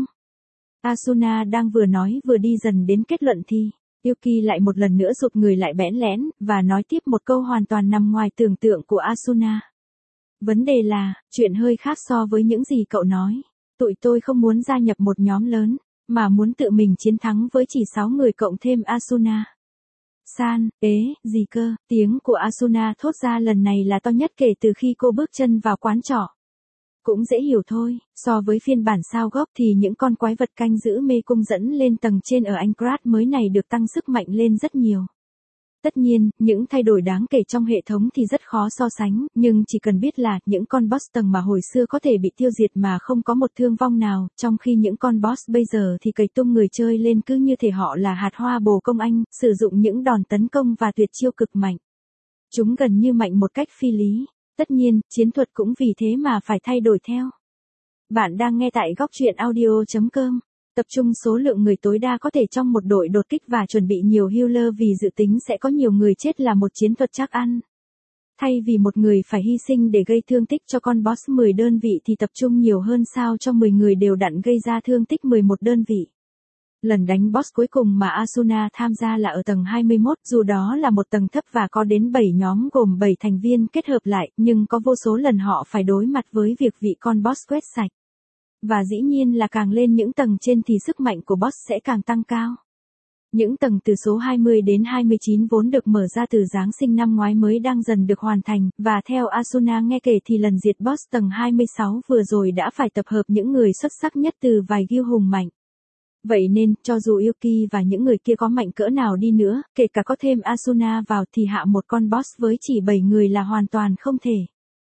Asuna đang vừa nói vừa đi dần đến kết luận thì, Yuki lại một lần nữa rụt người lại bẽn lẽn, và nói tiếp một câu hoàn toàn nằm ngoài tưởng tượng của Asuna. Vấn đề là, chuyện hơi khác so với những gì cậu nói. Tụi tôi không muốn gia nhập một nhóm lớn, mà muốn tự mình chiến thắng với chỉ sáu người cộng thêm Asuna. San, ế, gì cơ, tiếng của Asuna thốt ra lần này là to nhất kể từ khi cô bước chân vào quán trọ. Cũng dễ hiểu thôi, so với phiên bản sao gốc thì những con quái vật canh giữ mê cung dẫn lên tầng trên ở Aincrad mới này được tăng sức mạnh lên rất nhiều. Tất nhiên, những thay đổi đáng kể trong hệ thống thì rất khó so sánh, nhưng chỉ cần biết là những con boss tầng mà hồi xưa có thể bị tiêu diệt mà không có một thương vong nào, trong khi những con boss bây giờ thì cày tung người chơi lên cứ như thể họ là hạt hoa bồ công anh, sử dụng những đòn tấn công và tuyệt chiêu cực mạnh. Chúng gần như mạnh một cách phi lý. Tất nhiên, chiến thuật cũng vì thế mà phải thay đổi theo. Bạn đang nghe tại góc truyện audio.com. Tập trung số lượng người tối đa có thể trong một đội đột kích và chuẩn bị nhiều healer vì dự tính sẽ có nhiều người chết là một chiến thuật chắc ăn. Thay vì một người phải hy sinh để gây thương tích cho con boss mười đơn vị thì tập trung nhiều hơn sao cho mười người đều đặn gây ra thương tích mười một đơn vị. Lần đánh boss cuối cùng mà Asuna tham gia là ở tầng hai mươi mốt, dù đó là một tầng thấp và có đến bảy nhóm gồm bảy thành viên kết hợp lại, nhưng có vô số lần họ phải đối mặt với việc vị con boss quét sạch. Và dĩ nhiên là càng lên những tầng trên thì sức mạnh của boss sẽ càng tăng cao. Những tầng từ số hai mươi đến hai mươi chín vốn được mở ra từ Giáng sinh năm ngoái mới đang dần được hoàn thành, và theo Asuna nghe kể thì lần diệt boss tầng hai mươi sáu vừa rồi đã phải tập hợp những người xuất sắc nhất từ vài guild hùng mạnh. Vậy nên, cho dù Yuki và những người kia có mạnh cỡ nào đi nữa, kể cả có thêm Asuna vào thì hạ một con boss với chỉ bảy người là hoàn toàn không thể.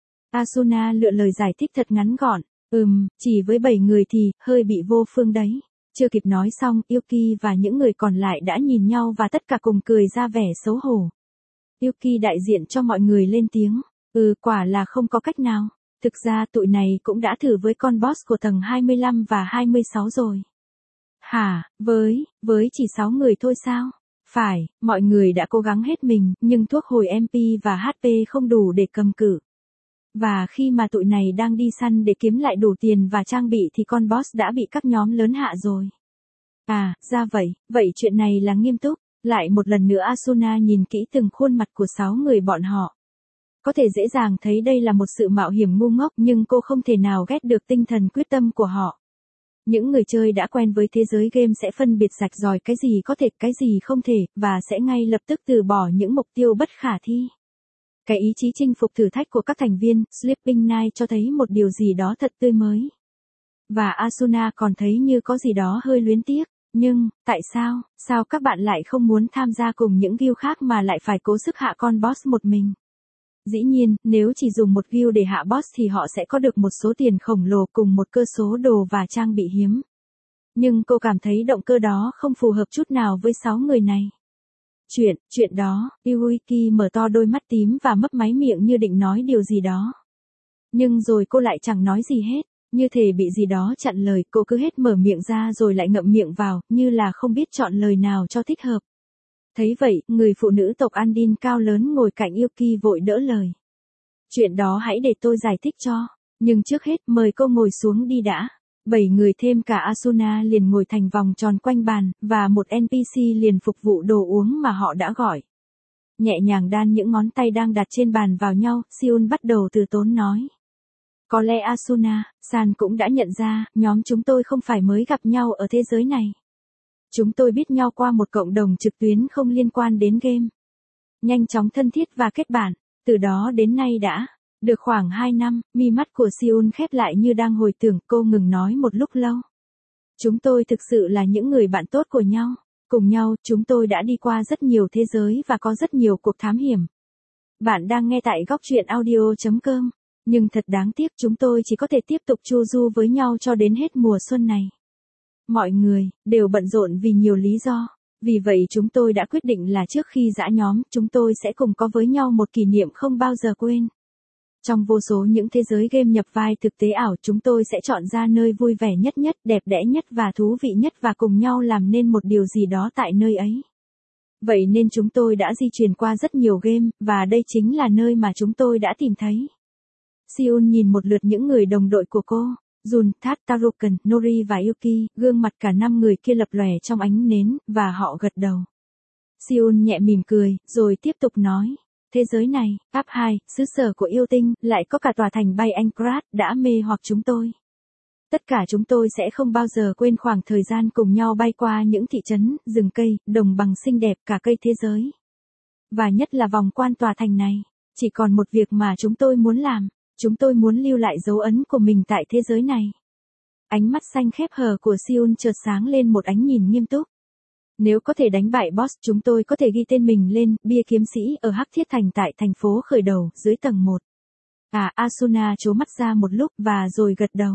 Asuna lựa lời giải thích thật ngắn gọn, ừm, chỉ với bảy người thì, hơi bị vô phương đấy. Chưa kịp nói xong, Yuki và những người còn lại đã nhìn nhau và tất cả cùng cười ra vẻ xấu hổ. Yuki đại diện cho mọi người lên tiếng, ừ quả là không có cách nào. Thực ra tụi này cũng đã thử với con boss của tầng hai mươi lăm và hai mươi sáu rồi. Hả, với, với chỉ sáu người thôi sao? Phải, mọi người đã cố gắng hết mình, nhưng thuốc hồi em pê và hát pê không đủ để cầm cự. Và khi mà tụi này đang đi săn để kiếm lại đủ tiền và trang bị thì con boss đã bị các nhóm lớn hạ rồi. À, ra vậy, vậy chuyện này là nghiêm túc. Lại một lần nữa Asuna nhìn kỹ từng khuôn mặt của sáu người bọn họ. Có thể dễ dàng thấy đây là một sự mạo hiểm ngu ngốc nhưng cô không thể nào ghét được tinh thần quyết tâm của họ. Những người chơi đã quen với thế giới game sẽ phân biệt rạch ròi cái gì có thể, cái gì không thể, và sẽ ngay lập tức từ bỏ những mục tiêu bất khả thi. Cái ý chí chinh phục thử thách của các thành viên Sleeping Night cho thấy một điều gì đó thật tươi mới. Và Asuna còn thấy như có gì đó hơi luyến tiếc. Nhưng, tại sao, sao các bạn lại không muốn tham gia cùng những guild khác mà lại phải cố sức hạ con boss một mình? Dĩ nhiên, nếu chỉ dùng một guild để hạ boss thì họ sẽ có được một số tiền khổng lồ cùng một cơ số đồ và trang bị hiếm. Nhưng cô cảm thấy động cơ đó không phù hợp chút nào với sáu người này. Chuyện, chuyện đó, Yuiki mở to đôi mắt tím và mấp máy miệng như định nói điều gì đó. Nhưng rồi cô lại chẳng nói gì hết. Như thể bị gì đó chặn lời, cô cứ hết mở miệng ra rồi lại ngậm miệng vào, như là không biết chọn lời nào cho thích hợp. Thấy vậy, người phụ nữ tộc Andin cao lớn ngồi cạnh Yuki vội đỡ lời. Chuyện đó hãy để tôi giải thích cho. Nhưng trước hết mời cô ngồi xuống đi đã. Bảy người thêm cả Asuna liền ngồi thành vòng tròn quanh bàn, và một en pê xê liền phục vụ đồ uống mà họ đã gọi. Nhẹ nhàng đan những ngón tay đang đặt trên bàn vào nhau, Seun bắt đầu từ tốn nói. Có lẽ Asuna-san cũng đã nhận ra, nhóm chúng tôi không phải mới gặp nhau ở thế giới này. Chúng tôi biết nhau qua một cộng đồng trực tuyến không liên quan đến game. Nhanh chóng thân thiết và kết bạn, từ đó đến nay đã được khoảng hai năm, mi mắt của Seun khép lại như đang hồi tưởng, cô ngừng nói một lúc lâu. Chúng tôi thực sự là những người bạn tốt của nhau. Cùng nhau, chúng tôi đã đi qua rất nhiều thế giới và có rất nhiều cuộc thám hiểm. Bạn đang nghe tại góc truyện audio chấm com. Nhưng thật đáng tiếc chúng tôi chỉ có thể tiếp tục chu du với nhau cho đến hết mùa xuân này. Mọi người, đều bận rộn vì nhiều lý do. Vì vậy chúng tôi đã quyết định là trước khi giã nhóm, chúng tôi sẽ cùng có với nhau một kỷ niệm không bao giờ quên. Trong vô số những thế giới game nhập vai thực tế ảo, chúng tôi sẽ chọn ra nơi vui vẻ nhất nhất, đẹp đẽ nhất và thú vị nhất và cùng nhau làm nên một điều gì đó tại nơi ấy. Vậy nên chúng tôi đã di chuyển qua rất nhiều game, và đây chính là nơi mà chúng tôi đã tìm thấy. Seun nhìn một lượt những người đồng đội của cô, Jun, That, Tarukan, Nori và Yuki, gương mặt cả năm người kia lập lòe trong ánh nến, và họ gật đầu. Seun nhẹ mỉm cười, rồi tiếp tục nói. Thế giới này, Áp hai, xứ sở của yêu tinh, lại có cả tòa thành bay Anchorage, đã mê hoặc chúng tôi. Tất cả chúng tôi sẽ không bao giờ quên khoảng thời gian cùng nhau bay qua những thị trấn, rừng cây, đồng bằng xinh đẹp cả cây thế giới. Và nhất là vòng quan tòa thành này. Chỉ còn một việc mà chúng tôi muốn làm. Chúng tôi muốn lưu lại dấu ấn của mình tại thế giới này. Ánh mắt xanh khép hờ của Seun chợt sáng lên một ánh nhìn nghiêm túc. Nếu có thể đánh bại boss, chúng tôi có thể ghi tên mình lên bia kiếm sĩ ở Hắc Thiết Thành tại thành phố khởi đầu, dưới tầng một. À, Asuna trố mắt ra một lúc và rồi gật đầu.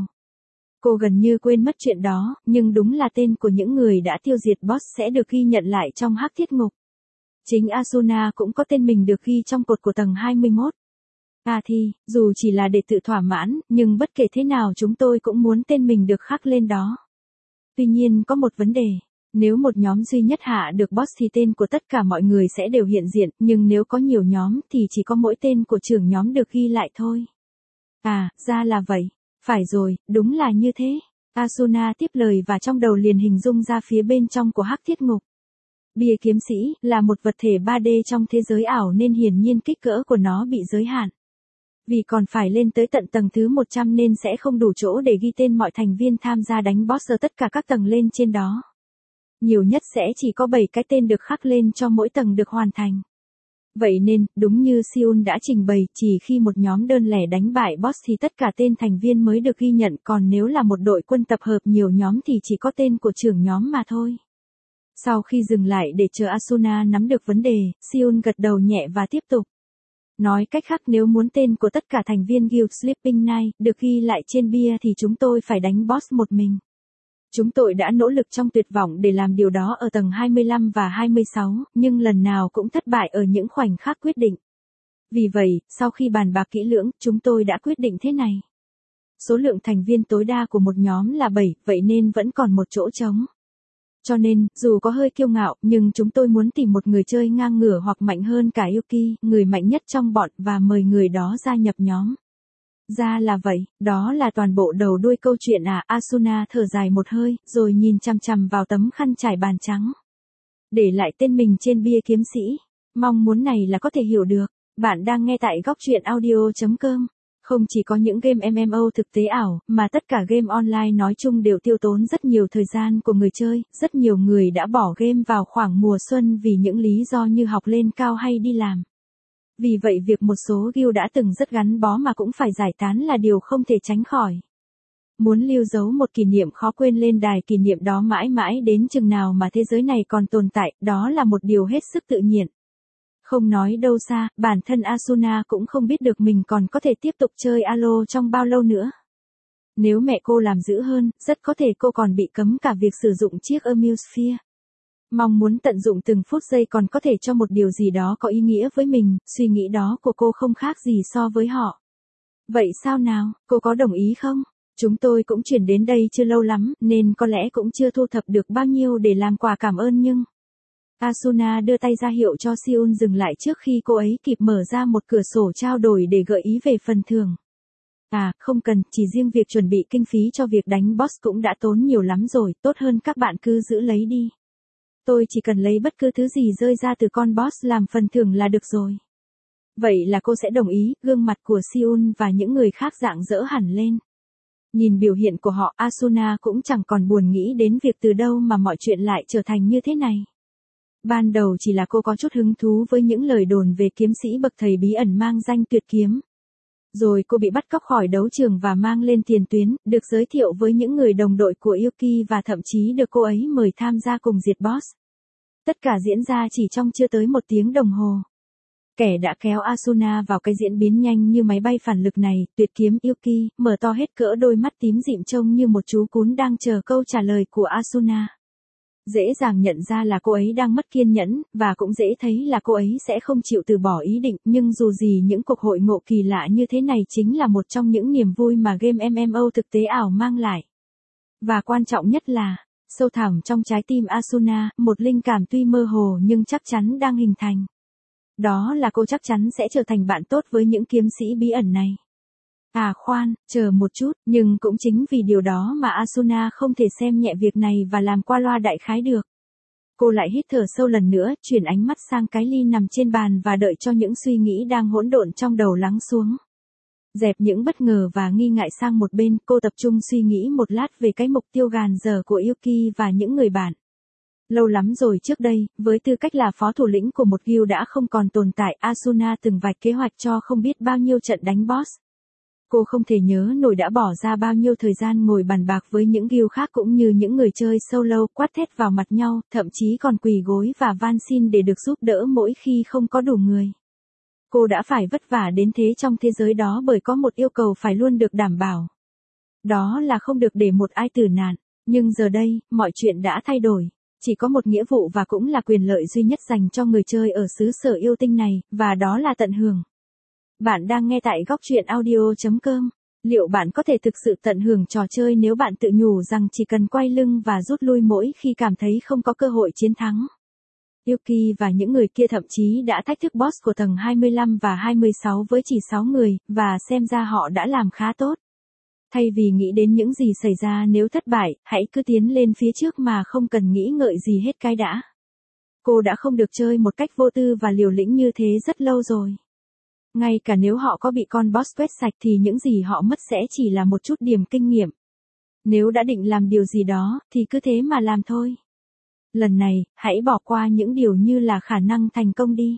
Cô gần như quên mất chuyện đó, nhưng đúng là tên của những người đã tiêu diệt boss sẽ được ghi nhận lại trong Hắc Thiết Ngục. Chính Asuna cũng có tên mình được ghi trong cột của tầng hai mươi mốt. À thì, dù chỉ là để tự thỏa mãn, nhưng bất kể thế nào chúng tôi cũng muốn tên mình được khắc lên đó. Tuy nhiên có một vấn đề. Nếu một nhóm duy nhất hạ được boss thì tên của tất cả mọi người sẽ đều hiện diện, nhưng nếu có nhiều nhóm thì chỉ có mỗi tên của trưởng nhóm được ghi lại thôi. À, ra là vậy. Phải rồi, đúng là như thế. Asuna tiếp lời và trong đầu liền hình dung ra phía bên trong của Hắc Thiết Ngục. Bia kiếm sĩ là một vật thể ba D trong thế giới ảo nên hiển nhiên kích cỡ của nó bị giới hạn. Vì còn phải lên tới tận tầng thứ một trăm nên sẽ không đủ chỗ để ghi tên mọi thành viên tham gia đánh boss ở tất cả các tầng lên trên đó. Nhiều nhất sẽ chỉ có bảy cái tên được khắc lên cho mỗi tầng được hoàn thành. Vậy nên, đúng như Seun đã trình bày, chỉ khi một nhóm đơn lẻ đánh bại boss thì tất cả tên thành viên mới được ghi nhận, còn nếu là một đội quân tập hợp nhiều nhóm thì chỉ có tên của trưởng nhóm mà thôi. Sau khi dừng lại để chờ Asuna nắm được vấn đề, Seun gật đầu nhẹ và tiếp tục. Nói cách khác, nếu muốn tên của tất cả thành viên Guild Sleeping Night được ghi lại trên bia thì chúng tôi phải đánh boss một mình. Chúng tôi đã nỗ lực trong tuyệt vọng để làm điều đó ở tầng hai mươi lăm và hai mươi sáu, nhưng lần nào cũng thất bại ở những khoảnh khắc quyết định. Vì vậy, sau khi bàn bạc kỹ lưỡng, chúng tôi đã quyết định thế này. Số lượng thành viên tối đa của một nhóm là bảy, vậy nên vẫn còn một chỗ trống. Cho nên, dù có hơi kiêu ngạo, nhưng chúng tôi muốn tìm một người chơi ngang ngửa hoặc mạnh hơn cả Yuki, người mạnh nhất trong bọn, và mời người đó gia nhập nhóm. Ra là vậy, đó là toàn bộ đầu đuôi câu chuyện à. Asuna thở dài một hơi, rồi nhìn chằm chằm vào tấm khăn trải bàn trắng. Để lại tên mình trên bia kiếm sĩ. Mong muốn này là có thể hiểu được. Bạn đang nghe tại góc truyện audio chấm com. Không chỉ có những game em em o thực tế ảo, mà tất cả game online nói chung đều tiêu tốn rất nhiều thời gian của người chơi. Rất nhiều người đã bỏ game vào khoảng mùa xuân vì những lý do như học lên cao hay đi làm. Vì vậy việc một số guild đã từng rất gắn bó mà cũng phải giải tán là điều không thể tránh khỏi. Muốn lưu dấu một kỷ niệm khó quên lên đài kỷ niệm đó mãi mãi đến chừng nào mà thế giới này còn tồn tại, đó là một điều hết sức tự nhiên. Không nói đâu xa, bản thân Asuna cũng không biết được mình còn có thể tiếp tục chơi Alo trong bao lâu nữa. Nếu mẹ cô làm dữ hơn, rất có thể cô còn bị cấm cả việc sử dụng chiếc Amusphere. Mong muốn tận dụng từng phút giây còn có thể cho một điều gì đó có ý nghĩa với mình, suy nghĩ đó của cô không khác gì so với họ. Vậy sao nào, cô có đồng ý không? Chúng tôi cũng chuyển đến đây chưa lâu lắm, nên có lẽ cũng chưa thu thập được bao nhiêu để làm quà cảm ơn nhưng... Asuna đưa tay ra hiệu cho Seoul dừng lại trước khi cô ấy kịp mở ra một cửa sổ trao đổi để gợi ý về phần thưởng. À, không cần, chỉ riêng việc chuẩn bị kinh phí cho việc đánh boss cũng đã tốn nhiều lắm rồi, tốt hơn các bạn cứ giữ lấy đi. Tôi chỉ cần lấy bất cứ thứ gì rơi ra từ con boss làm phần thưởng là được rồi. Vậy là cô sẽ đồng ý, gương mặt của Seoul và những người khác rạng rỡ hẳn lên. Nhìn biểu hiện của họ, Asuna cũng chẳng còn buồn nghĩ đến việc từ đâu mà mọi chuyện lại trở thành như thế này. Ban đầu chỉ là cô có chút hứng thú với những lời đồn về kiếm sĩ bậc thầy bí ẩn mang danh Tuyệt Kiếm. Rồi cô bị bắt cóc khỏi đấu trường và mang lên tiền tuyến, được giới thiệu với những người đồng đội của Yuki và thậm chí được cô ấy mời tham gia cùng diệt boss. Tất cả diễn ra chỉ trong chưa tới một tiếng đồng hồ. Kẻ đã kéo Asuna vào cái diễn biến nhanh như máy bay phản lực này, Tuyệt Kiếm Yuki, mở to hết cỡ đôi mắt tím dịm trông như một chú cún đang chờ câu trả lời của Asuna. Dễ dàng nhận ra là cô ấy đang mất kiên nhẫn, và cũng dễ thấy là cô ấy sẽ không chịu từ bỏ ý định, nhưng dù gì những cuộc hội ngộ kỳ lạ như thế này chính là một trong những niềm vui mà game em em o thực tế ảo mang lại. Và quan trọng nhất là, sâu thẳm trong trái tim Asuna, một linh cảm tuy mơ hồ nhưng chắc chắn đang hình thành. Đó là cô chắc chắn sẽ trở thành bạn tốt với những kiếm sĩ bí ẩn này. À khoan, chờ một chút, nhưng cũng chính vì điều đó mà Asuna không thể xem nhẹ việc này và làm qua loa đại khái được. Cô lại hít thở sâu lần nữa, chuyển ánh mắt sang cái ly nằm trên bàn và đợi cho những suy nghĩ đang hỗn độn trong đầu lắng xuống. Dẹp những bất ngờ và nghi ngại sang một bên, cô tập trung suy nghĩ một lát về cái mục tiêu gàn dở của Yuki và những người bạn. Lâu lắm rồi trước đây, với tư cách là phó thủ lĩnh của một guild đã không còn tồn tại, Asuna từng vạch kế hoạch cho không biết bao nhiêu trận đánh boss. Cô không thể nhớ nổi đã bỏ ra bao nhiêu thời gian ngồi bàn bạc với những guild khác cũng như những người chơi solo, quát thét vào mặt nhau, thậm chí còn quỳ gối và van xin để được giúp đỡ mỗi khi không có đủ người. Cô đã phải vất vả đến thế trong thế giới đó bởi có một yêu cầu phải luôn được đảm bảo. Đó là không được để một ai tử nạn. Nhưng giờ đây, mọi chuyện đã thay đổi. Chỉ có một nghĩa vụ và cũng là quyền lợi duy nhất dành cho người chơi ở xứ sở yêu tinh này, và đó là tận hưởng. Bạn đang nghe tại góc truyện audio chấm com. Liệu bạn có thể thực sự tận hưởng trò chơi nếu bạn tự nhủ rằng chỉ cần quay lưng và rút lui mỗi khi cảm thấy không có cơ hội chiến thắng? Yuki và những người kia thậm chí đã thách thức boss của tầng hai mươi lăm và hai mươi sáu với chỉ sáu người, và xem ra họ đã làm khá tốt. Thay vì nghĩ đến những gì xảy ra nếu thất bại, hãy cứ tiến lên phía trước mà không cần nghĩ ngợi gì hết cái đã. Cô đã không được chơi một cách vô tư và liều lĩnh như thế rất lâu rồi. Ngay cả nếu họ có bị con boss quét sạch thì những gì họ mất sẽ chỉ là một chút điểm kinh nghiệm. Nếu đã định làm điều gì đó, thì cứ thế mà làm thôi. Lần này, hãy bỏ qua những điều như là khả năng thành công đi.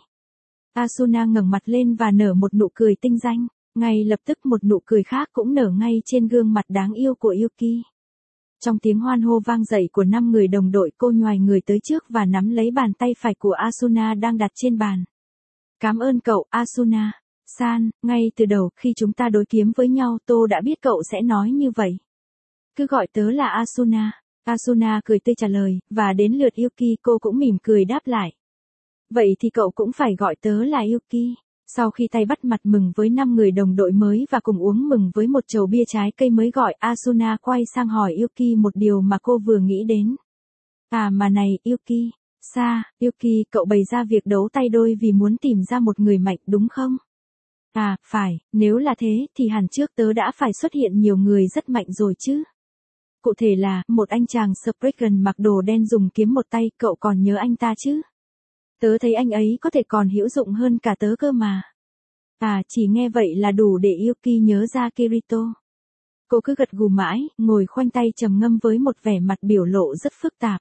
Asuna ngẩng mặt lên và nở một nụ cười tinh danh. Ngay lập tức một nụ cười khác cũng nở ngay trên gương mặt đáng yêu của Yuki. Trong tiếng hoan hô vang dậy của năm người đồng đội, cô nhoài người tới trước và nắm lấy bàn tay phải của Asuna đang đặt trên bàn. Cảm ơn cậu, Asuna. San, ngay từ đầu khi chúng ta đối kiếm với nhau tôi đã biết cậu sẽ nói như vậy. Cứ gọi tớ là Asuna. Asuna cười tươi trả lời, và đến lượt Yuki cô cũng mỉm cười đáp lại. Vậy thì cậu cũng phải gọi tớ là Yuki. Sau khi tay bắt mặt mừng với năm người đồng đội mới và cùng uống mừng với một chầu bia trái cây mới gọi, Asuna quay sang hỏi Yuki một điều mà cô vừa nghĩ đến. À mà này, Yuki. Sa, Yuki, cậu bày ra việc đấu tay đôi vì muốn tìm ra một người mạnh đúng không? À, phải, nếu là thế thì hẳn trước tớ đã phải xuất hiện nhiều người rất mạnh rồi chứ. Cụ thể là, một anh chàng Spriggan mặc đồ đen dùng kiếm một tay, cậu còn nhớ anh ta chứ? Tớ thấy anh ấy có thể còn hữu dụng hơn cả tớ cơ mà. À, chỉ nghe vậy là đủ để Yuki nhớ ra Kirito. Cô cứ gật gù mãi, ngồi khoanh tay trầm ngâm với một vẻ mặt biểu lộ rất phức tạp.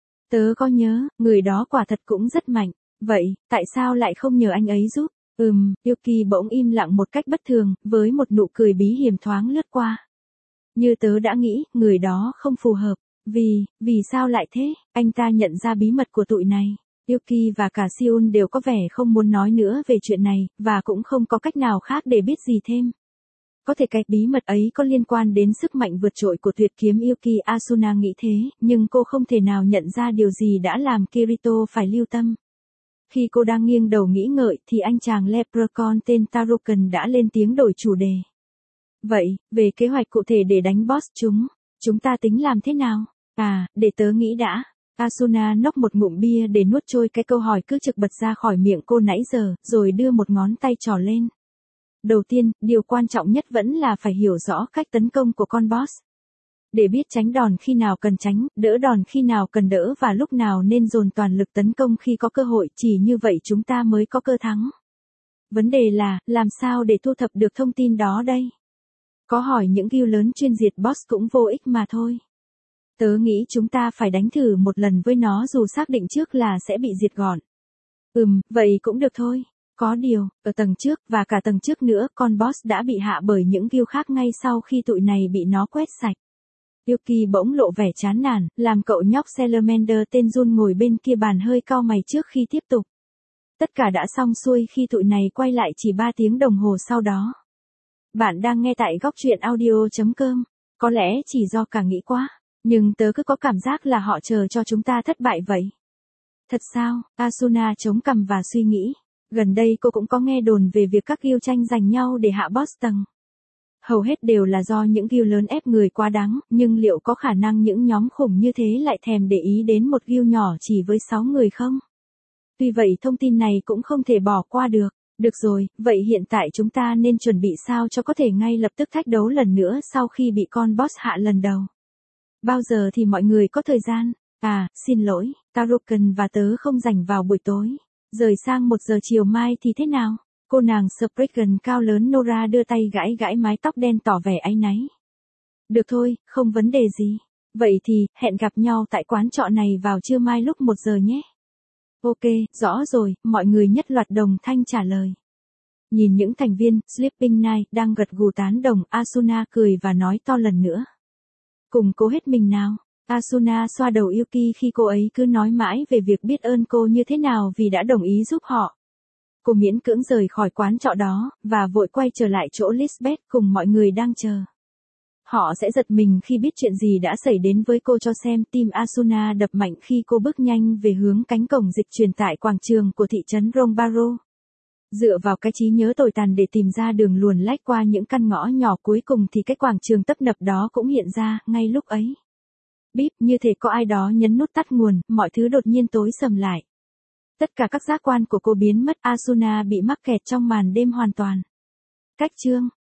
Tớ có nhớ, người đó quả thật cũng rất mạnh. Vậy, tại sao lại không nhờ anh ấy giúp? Ừm, Yuki bỗng im lặng một cách bất thường, với một nụ cười bí hiểm thoáng lướt qua. Như tớ đã nghĩ, người đó không phù hợp. Vì, vì sao lại thế? Anh ta nhận ra bí mật của tụi này. Yuki và cả Seun đều có vẻ không muốn nói nữa về chuyện này, và cũng không có cách nào khác để biết gì thêm. Có thể cái bí mật ấy có liên quan đến sức mạnh vượt trội của tuyệt kiếm Yuki. Asuna nghĩ thế, nhưng cô không thể nào nhận ra điều gì đã làm Kirito phải lưu tâm. Khi cô đang nghiêng đầu nghĩ ngợi thì anh chàng Leprechaun tên Taroken đã lên tiếng đổi chủ đề. Vậy, về kế hoạch cụ thể để đánh boss chúng, chúng ta tính làm thế nào? À, để tớ nghĩ đã. Asuna nốc một ngụm bia để nuốt trôi cái câu hỏi cứ trực bật ra khỏi miệng cô nãy giờ, rồi đưa một ngón tay trỏ lên. Đầu tiên, điều quan trọng nhất vẫn là phải hiểu rõ cách tấn công của con boss. Để biết tránh đòn khi nào cần tránh, đỡ đòn khi nào cần đỡ và lúc nào nên dồn toàn lực tấn công khi có cơ hội, chỉ như vậy chúng ta mới có cơ thắng. Vấn đề là, làm sao để thu thập được thông tin đó đây? Có hỏi những guild lớn chuyên diệt boss cũng vô ích mà thôi. Tớ nghĩ chúng ta phải đánh thử một lần với nó dù xác định trước là sẽ bị diệt gọn. Ừm, vậy cũng được thôi. Có điều, ở tầng trước và cả tầng trước nữa con boss đã bị hạ bởi những guild khác ngay sau khi tụi này bị nó quét sạch. Yuki bỗng lộ vẻ chán nản, làm cậu nhóc Salamander tên Jun ngồi bên kia bàn hơi cau mày trước khi tiếp tục. Tất cả đã xong xuôi khi tụi này quay lại chỉ ba tiếng đồng hồ sau đó. Bạn đang nghe tại góc truyện audio chấm com. Có lẽ chỉ do cả nghĩ quá, nhưng tớ cứ có cảm giác là họ chờ cho chúng ta thất bại vậy. Thật sao? Asuna chống cằm và suy nghĩ. Gần đây cô cũng có nghe đồn về việc các guild tranh giành nhau để hạ boss tầng. Hầu hết đều là do những guild lớn ép người quá đáng, nhưng liệu có khả năng những nhóm khủng như thế lại thèm để ý đến một guild nhỏ chỉ với sáu người không? Tuy vậy thông tin này cũng không thể bỏ qua được. Được rồi, vậy hiện tại chúng ta nên chuẩn bị sao cho có thể ngay lập tức thách đấu lần nữa sau khi bị con boss hạ lần đầu. Bao giờ thì mọi người có thời gian? À, xin lỗi, Taroken và tớ không rảnh vào buổi tối. Rời sang một giờ chiều mai thì thế nào? Cô nàng Spriggan cao lớn Nora đưa tay gãi gãi mái tóc đen tỏ vẻ áy náy. Được thôi, không vấn đề gì. Vậy thì, hẹn gặp nhau tại quán trọ này vào trưa mai lúc một giờ nhé. Ok, rõ rồi, mọi người nhất loạt đồng thanh trả lời. Nhìn những thành viên, Sleeping Night, đang gật gù tán đồng, Asuna cười và nói to lần nữa. Cùng cố hết mình nào. Asuna xoa đầu Yuki khi cô ấy cứ nói mãi về việc biết ơn cô như thế nào vì đã đồng ý giúp họ. Cô miễn cưỡng rời khỏi quán trọ đó, và vội quay trở lại chỗ Lisbeth cùng mọi người đang chờ. Họ sẽ giật mình khi biết chuyện gì đã xảy đến với cô cho xem tim Asuna đập mạnh khi cô bước nhanh về hướng cánh cổng dịch truyền tại quảng trường của thị trấn Rongbaro. Dựa vào cái trí nhớ tồi tàn để tìm ra đường luồn lách qua những căn ngõ nhỏ cuối cùng thì cái quảng trường tấp nập đó cũng hiện ra ngay lúc ấy. Bíp, như thể có ai đó nhấn nút tắt nguồn, mọi thứ đột nhiên tối sầm lại. Tất cả các giác quan của cô biến mất, Asuna bị mắc kẹt trong màn đêm hoàn toàn. Cách chương